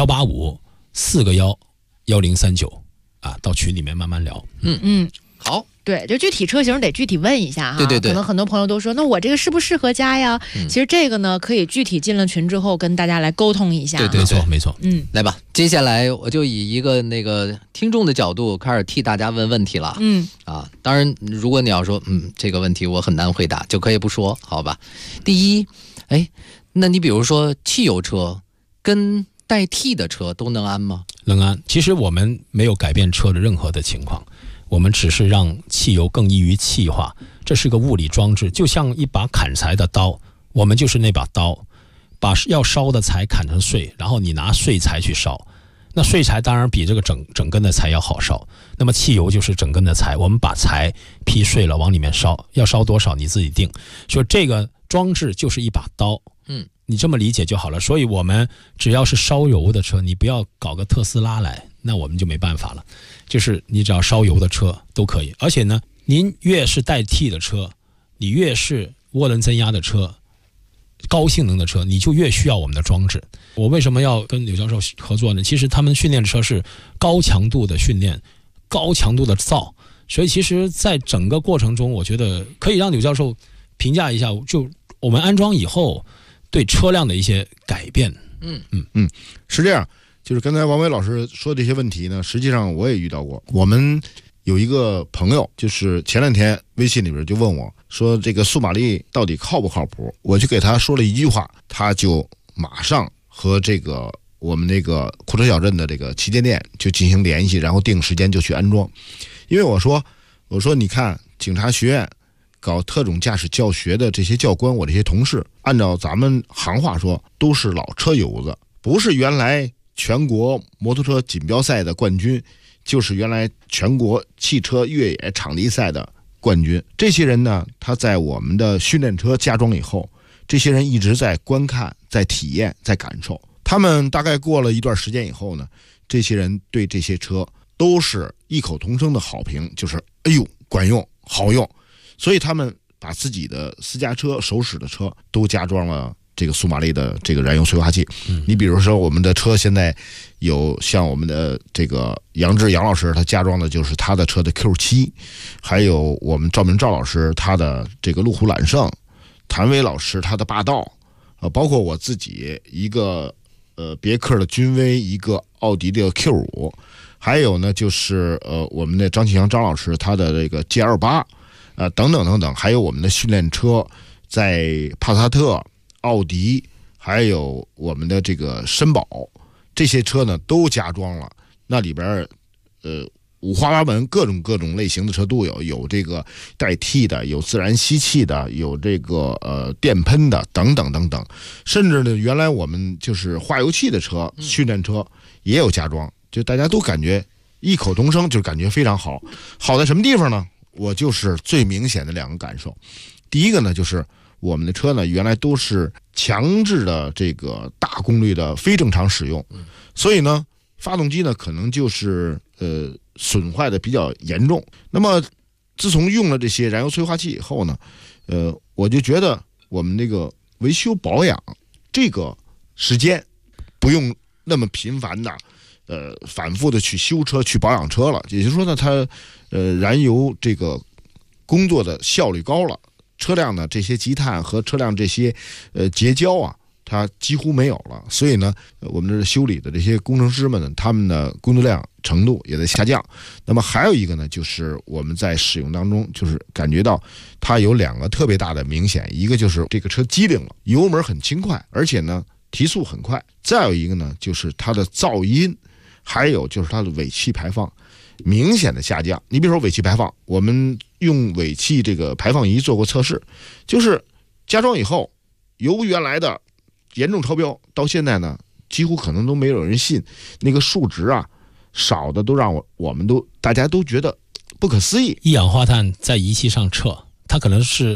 185-4个1 1039到群里面慢慢聊。 好。 对，就具体车型得具体问一下哈。对，可能很多朋友都说，那我这个适不适合加呀？其实这个呢，可以具体进了群之后跟大家来沟通一下。 对，没错。 来吧，接下来我就以一个那个听众的角度开始替大家问问题了。当然，如果你要说这个问题我很难回答，就可以不说，好吧？第一，那你比如说汽油车跟代替的车都能安吗？ 能安。其实我们没有改变车的任何的情况。我们只是让汽油更易于气化，这是个物理装置，就像一把砍柴的刀，我们就是那把刀，把要烧的柴砍成碎，然后你拿碎柴去烧。那碎柴当然比这个整根的柴要好烧，那么汽油就是整根的柴，我们把柴劈碎了往里面烧，要烧多少你自己定。所以这个装置就是一把刀，你这么理解就好了。所以我们只要是烧油的车，你不要搞个特斯拉来，那我们就没办法了。就是你只要烧油的车都可以，而且呢，您越是代替的车，你越是涡轮增压的车，高性能的车，你就越需要我们的装置。我为什么要跟柳教授合作呢？其实他们训练的车是高强度的训练，高强度的造，所以其实在整个过程中，我觉得可以让柳教授评价一下，就我们安装以后对车辆的一些改变。 是这样。就是刚才王伟老师说的这些问题呢，实际上我也遇到过。我们有一个朋友，就是前2天微信里边就问我说，这个速马力到底靠不靠谱？我就给他说了一句话，他就马上和这个我们那个库车小镇的这个旗舰店就进行联系，然后定时间就去安装。因为我说你看警察学院搞特种驾驶教学的这些教官，我这些同事，按照咱们行话说，都是老车油子，不是原来全国摩托车锦标赛的冠军，就是原来全国汽车越野场地赛的冠军。这些人呢，他在我们的训练车加装以后，这些人一直在观看、在体验、在感受。他们大概过了一段时间以后呢，这些人对这些车都是异口同声的好评，就是管用、好用。所以他们把自己的私家车、手使的车都加装了这个速马力的这个燃油催化剂。你比如说我们的车现在有像我们的这个杨老师，他加装的就是他的车的 Q7， 还有我们赵明赵老师他的这个路虎揽胜，谭伟老师他的霸道包括我自己一个别克的君威，一个奥迪的 Q5，还有呢就是我们的张启阳张老师他的这个 G28，等等等等，还有我们的训练车，在帕萨特、奥迪，还有我们的这个绅宝，这些车呢都加装了。那里边五花八门，各种类型的车都有，有这个带 T 的，有自然吸气的，有这个电喷的，等等等等。甚至呢，原来我们就是化油器的车，训练车也有加装，就大家都感觉异口同声，就感觉非常好。好在什么地方呢？我就是最明显的2个感受。第一个呢，就是我们的车呢原来都是强制的这个大功率的非正常使用，所以呢发动机呢可能就是损坏的比较严重。那么自从用了这些燃油催化器以后呢，我就觉得我们那个维修保养这个时间不用那么频繁的反复的去修车去保养车了。也就是说呢，它燃油这个工作的效率高了，车辆呢这些积碳和车辆这些结胶啊，它几乎没有了。所以呢，我们这修理的这些工程师们呢，他们的工作量程度也在下降。那么还有一个呢，就是我们在使用当中，就是感觉到它有2个特别大的明显，一个就是这个车机灵了，油门很轻快，而且呢提速很快。再有一个呢，就是它的噪音，还有就是它的尾气排放明显的下降。你比如说尾气排放，我们用尾气这个排放仪做过测试，就是加装以后，由原来的严重超标到现在呢，几乎可能都没有人信，那个数值啊少的都让我们都大家都觉得不可思议。 一氧化碳在仪器上测，它可能是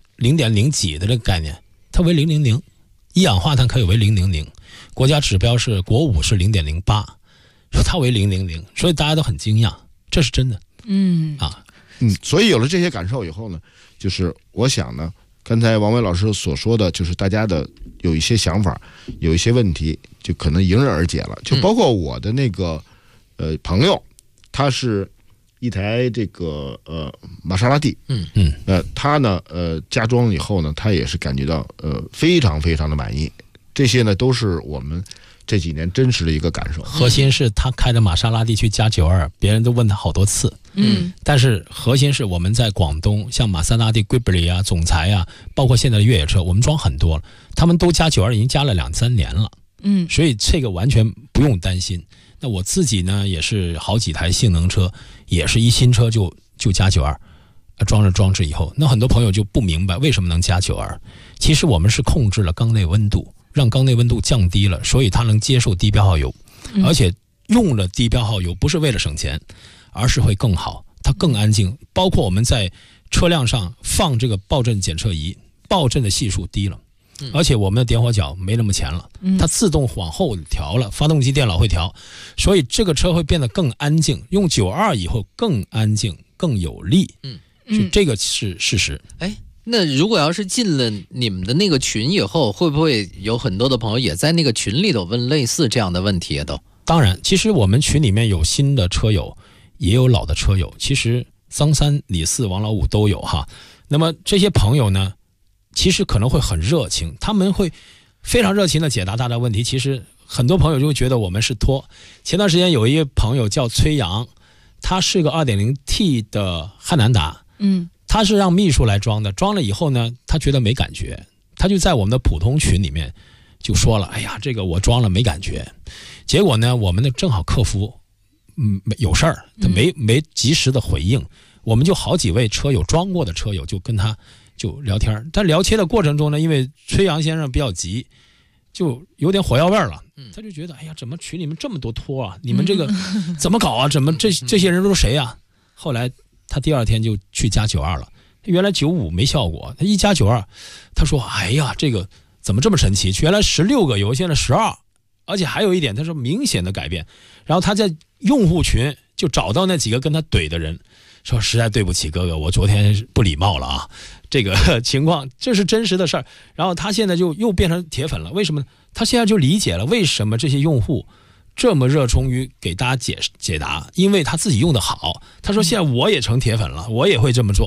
0.0几的这个概念，它为000，一氧化碳可以为000，国家指标是国5是0.08，说它为000，所以大家都很惊讶，这是真的。 所以有了这些感受以后呢，就是我想呢，刚才王伟老师所说的，就是大家的有一些想法，有一些问题，就可能迎刃而解了。就包括我的那个朋友，他是一台这个玛莎拉蒂，他呢加装以后呢，他也是感觉到非常非常的满意。这些呢都是我们这几年真实的一个感受。 核心是他开着玛莎拉蒂去加92，别人都问他好多次。但是核心是我们在广东，像玛莎拉蒂、圭布里啊、总裁啊，包括现在的越野车，我们装很多了，他们都加92，已经加了2-3年了。所以这个完全不用担心。那我自己呢，也是好几台性能车，也是一新车就加92，装了装置以后，那很多朋友就不明白为什么能加92。其实我们是控制了缸内温度，让缸内温度降低了，所以它能接受低标号油，而且用了低标号油不是为了省钱，而是会更好，它更安静。包括我们在车辆上放这个爆震检测仪，爆震的系数低了，而且我们的点火角没那么前了，它自动往后调了，发动机电脑会调，所以这个车会变得更安静，用92以后更安静更有力。这个是事实。 那如果要是进了你们的那个群以后，会不会有很多的朋友也在那个群里头问类似这样的问题啊？ 当然，其实我们群里面有新的车友，也有老的车友，其实张三、李四、王老五都有哈。那么这些朋友呢，其实可能会很热情，他们会非常热情的解答大家问题。其实很多朋友就会觉得我们是拖。前段时间有一个朋友叫崔阳，他是个 2.0T 的汉兰达，他是让秘书来装的，装了以后呢，他觉得没感觉，他就在我们的普通群里面就说了，哎呀，这个我装了没感觉。结果呢，我们的正好客服有事儿，他没及时的回应，我们就好几位车友装过的车友就跟他就聊天，但聊天的过程中呢，因为崔阳先生比较急，就有点火药味了，他就觉得，哎呀，怎么群里面这么多托啊，你们这个怎么搞啊，怎么这些人都是谁啊？后来他第二天就去加92了，原来95没效果，他一加92，他说，哎呀，这个怎么这么神奇，原来16个油现在12，而且还有一点，他说明显的改变。然后他在用户群就找到那几个跟他怼的人，说实在对不起哥哥，我昨天不礼貌了啊，这个情况这是真实的事儿。然后他现在就又变成铁粉了，为什么呢？他现在就理解了为什么这些用户这么热衷于给大家解答，因为他自己用的好。他说现在我也成铁粉了，我也会这么做。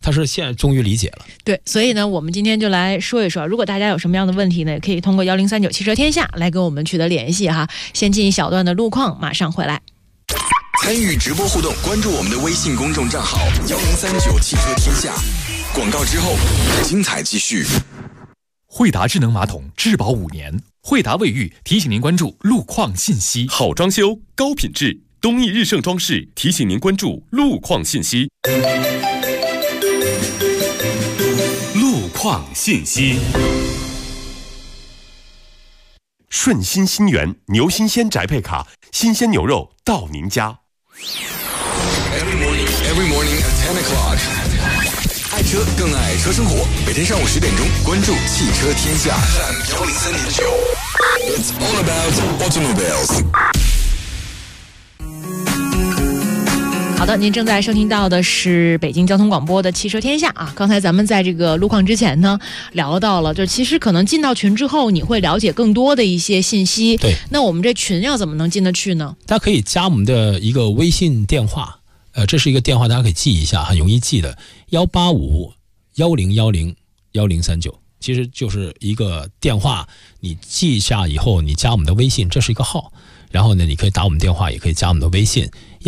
他是现在终于理解了。 对，所以呢，我们今天就来说一说，如果大家有什么样的问题呢，也可以通过1039汽车天下来跟我们取得联系哈。先进一小段的路况，马上回来。 参与直播互动，关注我们的微信公众账号1039汽车天下。广告之后，精彩继续。 惠达智能马桶质保5年，惠达卫浴提醒您关注路况信息。 好装修，高品质，东义日盛装饰提醒您关注路况信息。路况信息。顺心新源牛新鲜宅配卡，新鲜牛肉到您家。 Every morning at 10 o'clock。爱车更爱车生活，每天上午10点钟，关注汽车天下103.9。It's all about automobiles。 好的，您正在收听到的是北京交通广播的汽车天下啊。刚才咱们在这个路况之前呢，聊到了，就其实可能进到群之后，你会了解更多的一些信息。 对， 那我们这群要怎么能进得去呢？ 大家可以加我们的一个微信电话，这是一个电话，大家可以记一下，很容易记的，185-1010-1039，其实就是一个电话，你记下以后，你加我们的微信，这是一个号，然后呢，你可以打我们电话，也可以加我们的微信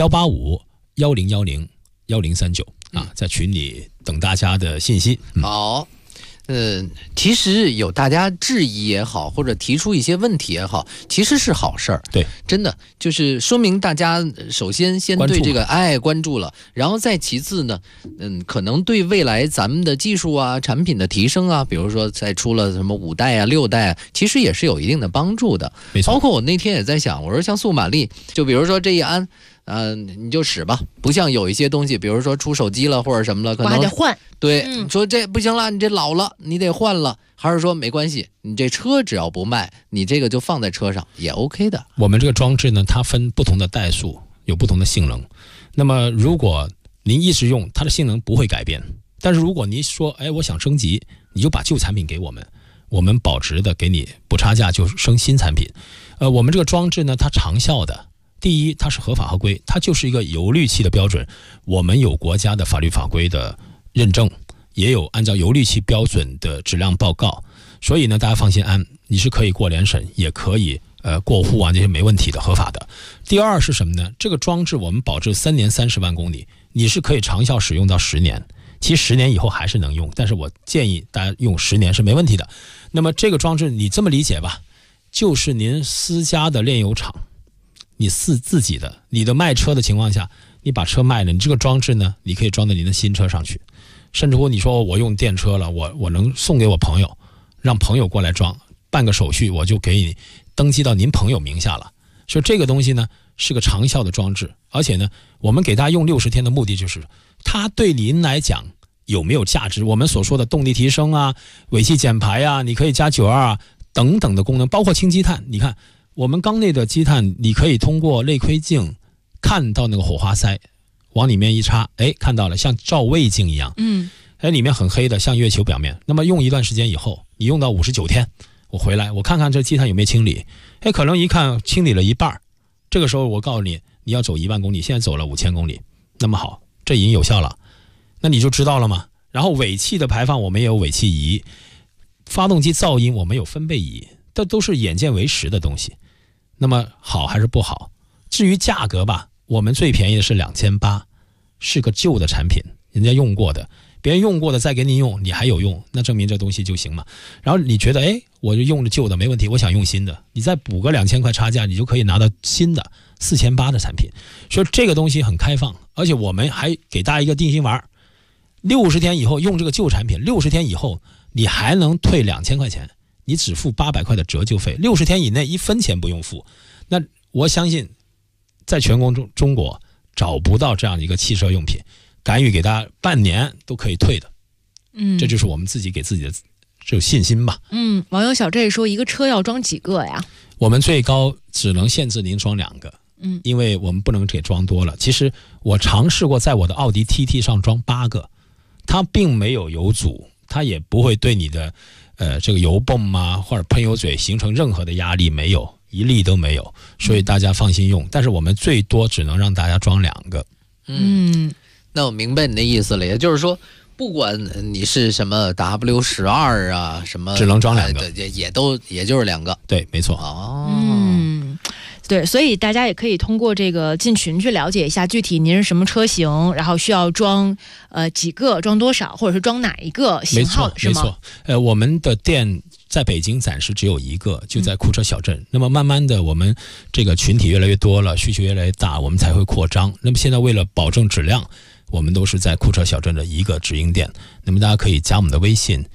185-1010-1039啊，在群里等大家的信息。 好。其实有大家质疑也好，或者提出一些问题也好，其实是好事儿。 对， 真的就是说明大家首先对这个关注了，然后再其次呢，可能对未来咱们的技术啊、产品的提升啊，比如说再出了什么5代啊、6代啊，其实也是有一定的帮助的。 没错， 包括我那天也在想，我说像速马力，就比如说这一安。你就使吧，不像有一些东西，比如说出手机了或者什么了，可能我还得换。 对，你说这不行了，你这老了，你得换了，还是说没关系，你这车只要不卖，你这个就放在车上也 OK 的。 我们这个装置呢，它分不同的代数，有不同的性能。那么如果您一直用，它的性能不会改变。但是如果您说，我想升级，你就把旧产品给我们，我们保值的给你补差价，就升新产品。我们这个装置呢，它长效的。第一，它是合法合规，它就是一个油滤器的标准，我们有国家的法律法规的认证，也有按照油滤器标准的质量报告，所以呢，大家放心安，你是可以过联审，也可以过户啊，这些没问题的，合法的。第二是什么呢？这个装置我们保质3年30万公里，你是可以长效使用到10年，其实10年以后还是能用，但是我建议大家用10年是没问题的。那么这个装置你这么理解吧，就是您私家的炼油厂。你自己的，你的卖车的情况下，你把车卖了，你这个装置呢，你可以装到您的新车上去，甚至乎你说我用电车了，我能送给我朋友，让朋友过来装，办个手续，我就给你登记到您朋友名下了。所以这个东西呢是个长效的装置，而且呢，我们给大家用60天的目的就是，它对您来讲有没有价值？我们所说的动力提升啊、尾气减排啊，你可以加92啊等等的功能，包括清积碳，你看。我们缸内的积碳，你可以通过内窥镜看到那个火花塞，往里面一插，看到了，像照胃镜一样。里面很黑的，像月球表面。那么用一段时间以后，你用到59天，我回来，我看看这积碳有没有清理。可能一看清理了一半，这个时候我告诉你，你要走1万公里，现在走了5000公里，那么好，这已经有效了，那你就知道了嘛。然后尾气的排放，我们也有尾气仪，发动机噪音我们有分贝仪，这都是眼见为实的东西。那么好还是不好？至于价格吧，我们最便宜的是2800，是个旧的产品，人家用过的，别人用过的再给你用，你还有用，那证明这东西就行嘛。然后你觉得我就用着旧的没问题，我想用新的，你再补个2000块差价，你就可以拿到新的4800的产品。所以这个东西很开放，而且我们还给大家一个定心丸，60天以后用这个旧产品，60天以后你还能退2000块钱。你只付800块的折旧费，60天以内1分钱不用付。那我相信，在全国中国找不到这样一个汽车用品，敢于给大家半年都可以退的。这就是我们自己给自己的这有信心吧。 网友小郑说，一个车要装几个呀？ 我们最高只能限制您装2个。因为我们不能给装多了。其实我尝试过在我的奥迪 TT 上装8个，它并没有油阻，它也不会对你的这个油泵啊或者喷油嘴形成任何的压力，没有一粒都没有，所以大家放心用。但是我们最多只能让大家装2个。 那我明白你的意思了，也就是说不管你是什么 W12啊，什么只能装2个， 也就是2个。 对，没错。 对，所以大家也可以通过这个进群去了解一下具体您是什么车型，然后需要装几个，装多少，或者是装哪一个型号，是吗？ 没错。我们的店在北京暂时只有1个，就在库车小镇。那么慢慢的，我们这个群体越来越多了，需求越来越大，我们才会扩张。那么现在为了保证质量，我们都是在库车小镇的1个直营店。那么大家可以加我们的微信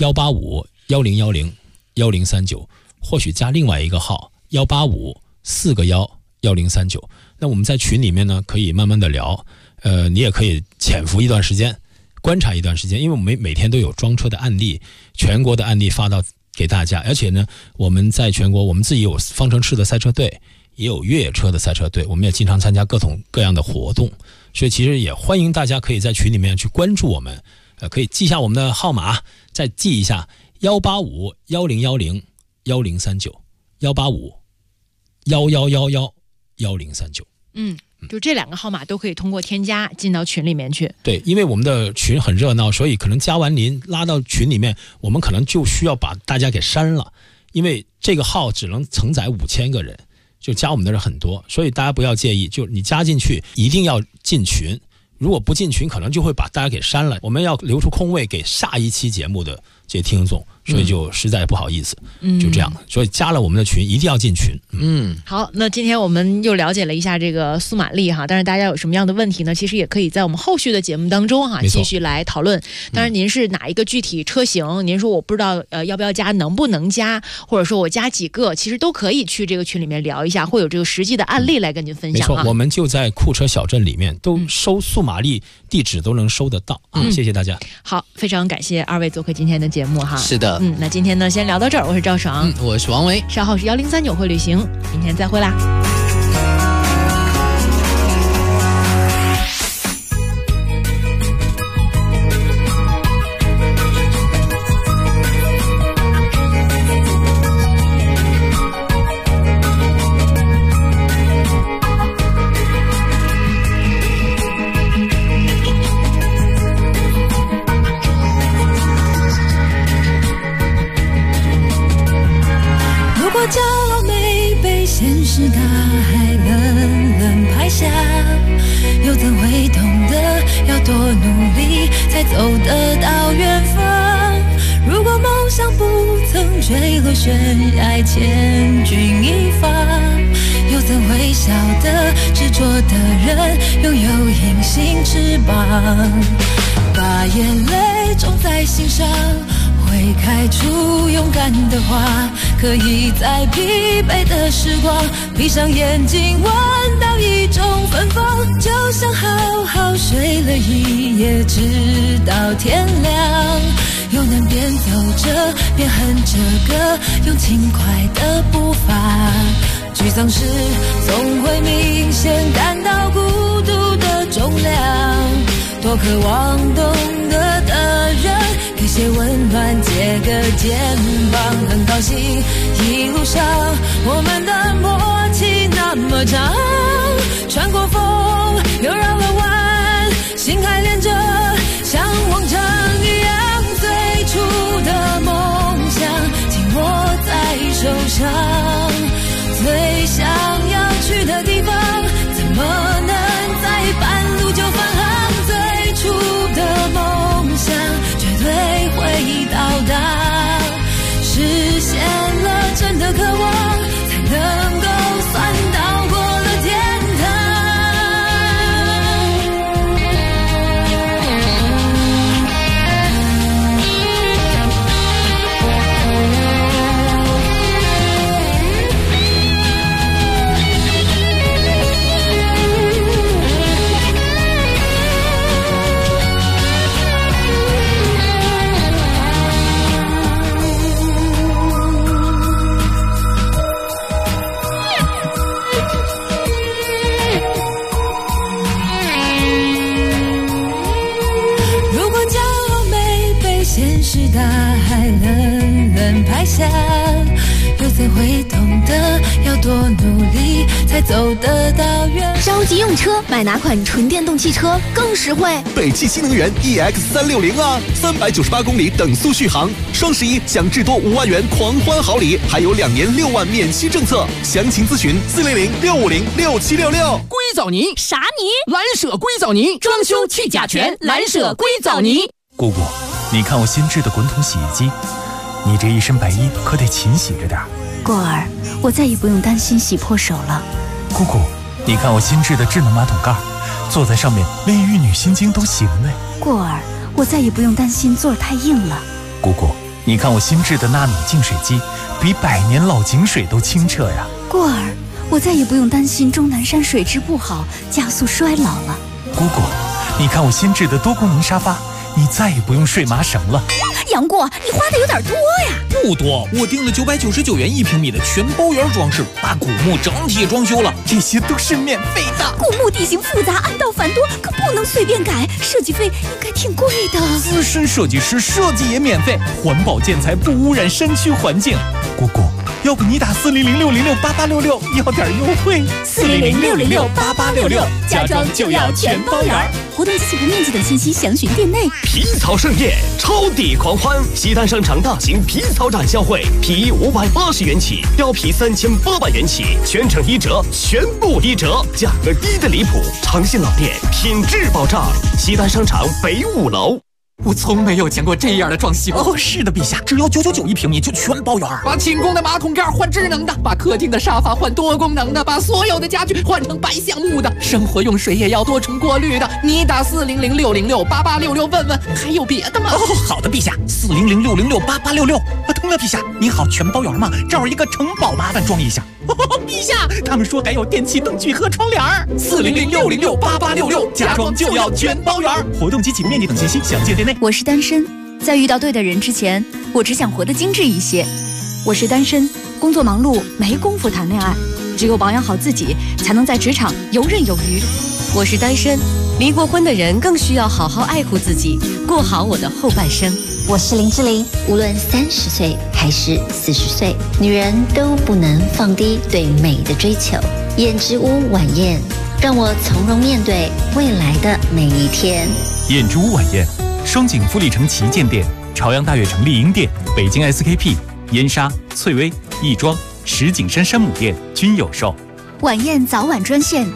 18510101039，或许加另外一个号1854个11039。那我们在群里面呢，可以慢慢的聊，你也可以潜伏一段时间，观察一段时间，因为我们每天都有装车的案例，全国的案例发到给大家，而且呢，我们在全国，我们自己有方程式的赛车队，也有越野车的赛车队，我们也经常参加各种各样的活动，所以其实也欢迎大家可以在群里面去关注我们，可以记下我们的号码，再记一下18510101039，18511111039。 就这2个号码都可以通过添加进到群里面去。 对，因为我们的群很热闹，所以可能加完您拉到群里面，我们可能就需要把大家给删了，因为这个号只能承载5000个人，就加我们的人很多，所以大家不要介意，就你加进去一定要进群，如果不进群可能就会把大家给删了，我们要留出空位给下一期节目的这些听众，所以就实在不好意思，就这样，所以加了我们的群一定要进群。 好，那今天我们又了解了一下这个苏玛丽哈，但是大家有什么样的问题呢？其实也可以在我们后续的节目当中哈继续来讨论。当然您是哪一个具体车型，您说我不知道要不要加，能不能加，或者说我加几个，其实都可以去这个群里面聊一下，会有这个实际的案例来跟您分享。 没错，我们就在库车小镇里面都收苏玛丽地址都能收得到谢谢大家。 好，非常感谢2位做客今天的节目哈。 是的， 那今天呢先聊到这儿，我是赵爽， 我是王维， 稍后是1039会旅行，明天再会啦。 是大海冷冷拍下，又怎会懂得要多努力才走得到远方？如果梦想不曾坠落悬崖，千钧一发，又怎会晓得执着的人拥有隐形翅膀？把眼泪种在心上，会开出勇敢的花，可以在疲惫的时光闭上眼睛闻到一种芬芳，就像好好睡了一夜直到天亮，又能边走着边哼着歌，用轻快的步伐，沮丧时总会明显感到孤独的重量，多渴望懂得的人给些温暖，借个肩膀，很高兴一路上我们的默契那么长，穿过风又绕了弯，心还连着像往常一样，最初的梦想紧握在手上，最想要去的地方怎么能在半路就返航，最初的梦想绝对会到达，实现了真的渴望，才能够算到过了天堂。大海冷冷拍下，又怎会懂得要多努力才走得到远方？ 着急用车，买哪款纯电动汽车更实惠？ 北汽新能源 EX360啊，398公里等速续航，双11享至多5万元狂欢好礼，还有2年6万免息政策。详情咨询400-650-6766。 硅藻泥啥泥？蓝舍硅藻泥，装修去甲醛，蓝舍硅藻泥。 姑姑，你看我新制的滚筒洗衣机，你这一身白衣可得勤洗着点。 过儿，我再也不用担心洗破手了。 姑姑，你看我新制的智能马桶盖，坐在上面连玉女心经都行嘞。 过儿，我再也不用担心座儿太硬了。 姑姑，你看我新制的纳米净水机，比100年老井水都清澈呀。 过儿，我再也不用担心终南山水质不好，加速衰老了。 姑姑，你看我新制的多功能沙发，你再也不用睡麻绳了。 杨过，你花的有点多呀。 不多，我订了999元1平米的全包圆装饰，把古墓整体装修了， 这些都是免费的。 古墓地形复杂，暗道繁多，可不能随便改，设计费应该挺贵的。 资深设计师设计也免费，环保建材不污染山区环境。姑姑，要不你打400-606-8866要点优惠。 400-606-8866，家装就要全包圆。活动及其不面积等信息详询店内。 皮草盛宴，超抵狂欢！西单商场大型皮草展销会，皮衣580元起，貂皮3800元起，全程1折，全部1折，价格低得离谱。长信老店，品质保障。西单商场北5楼。 我从没有见过这样的装修哦！是的，陛下，只要9991平米就全包圆。 把寝宫的马桶盖换智能的，把客厅的沙发换多功能的，把所有的家具换成白橡木的，生活用水也要多重过滤的。你打400-606-8866问问，还有别的吗？ 哦，好的，陛下，400-606-8866。对了，陛下，你好，全包圆吗？这儿一个城堡，麻烦装一下。陛下，他们说还有电器灯具和窗帘。400-606-8866，家装就要全包圆。活动及其面积等信息详见店内。 我是单身，在遇到对的人之前，我只想活得精致一些。我是单身，工作忙碌，没工夫谈恋爱，只有保养好自己，才能在职场游刃有余。 我是单身，离过婚的人更需要好好爱护自己，过好我的后半生。 我是林志玲，无论30岁还是40岁，女人都不能放低对美的追求。燕之屋晚宴，让我从容面对未来的每一天。 燕之屋晚宴，双井富力城旗舰店、朝阳大悦城丽婴店、北京 SKP、燕莎、翠微、亦庄、石景山山姆店均有售。 晚宴早晚专线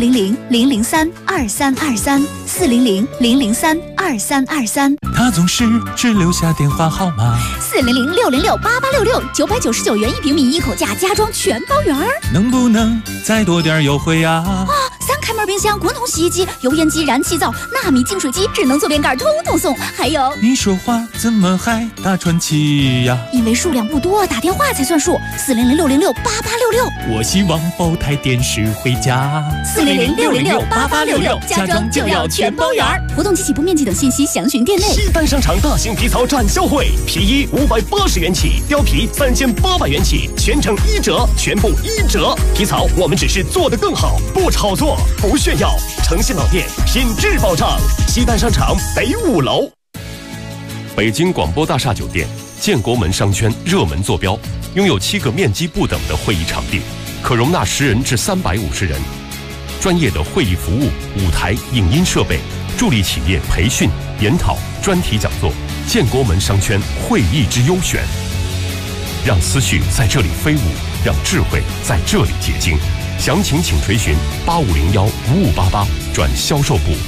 400-003-2323，400-003-2323。 他总是只留下电话号码。 400-606-8866，999元1平米，1口价，家装全包圆。 能不能再多点优惠啊 ？3开门冰箱、滚筒洗衣机、油烟机、燃气灶、纳米净水机、智能坐便盖，通通送。还有， 你说话怎么还大喘气呀？ 因为数量不多，打电话才算数。400-606-8866。 我希望包台电视回家。 400-606-8866，家装就要全包圆。活动及起步面积等信息详询店内。 西单商场大型皮草展销会，皮衣580元起，貂皮3800元起，全程1折，全部1折。皮草我们只是做得更好，不炒作，不炫耀。诚信老店，品质保障。西单商场北5楼。 北京广播大厦酒店，建国门商圈热门坐标，拥有7个面积不等的会议场地，可容纳10人至350人。专业的会议服务、舞台、影音设备，助力企业培训、研讨、专题讲座。建国门商圈会议之优选，让思绪在这里飞舞，让智慧在这里结晶。详情请垂询8501-5588转销售部。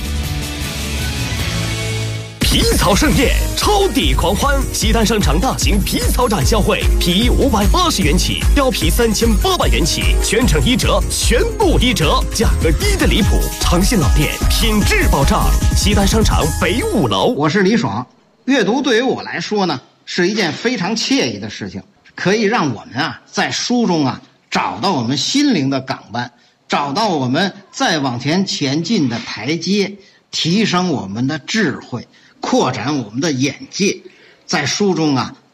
皮草盛宴，超抵狂欢！西单商场大型皮草展销会，皮衣580元起，貂皮3800元起，全程1折，全部1折，价格低得离谱。长信老店，品质保障。西单商场北5楼。 我是李爽。阅读对于我来说呢，是一件非常惬意的事情，可以让我们在书中找到我们心灵的港湾，找到我们再往前进的台阶，提升我们的智慧，扩展我们的眼界。在书中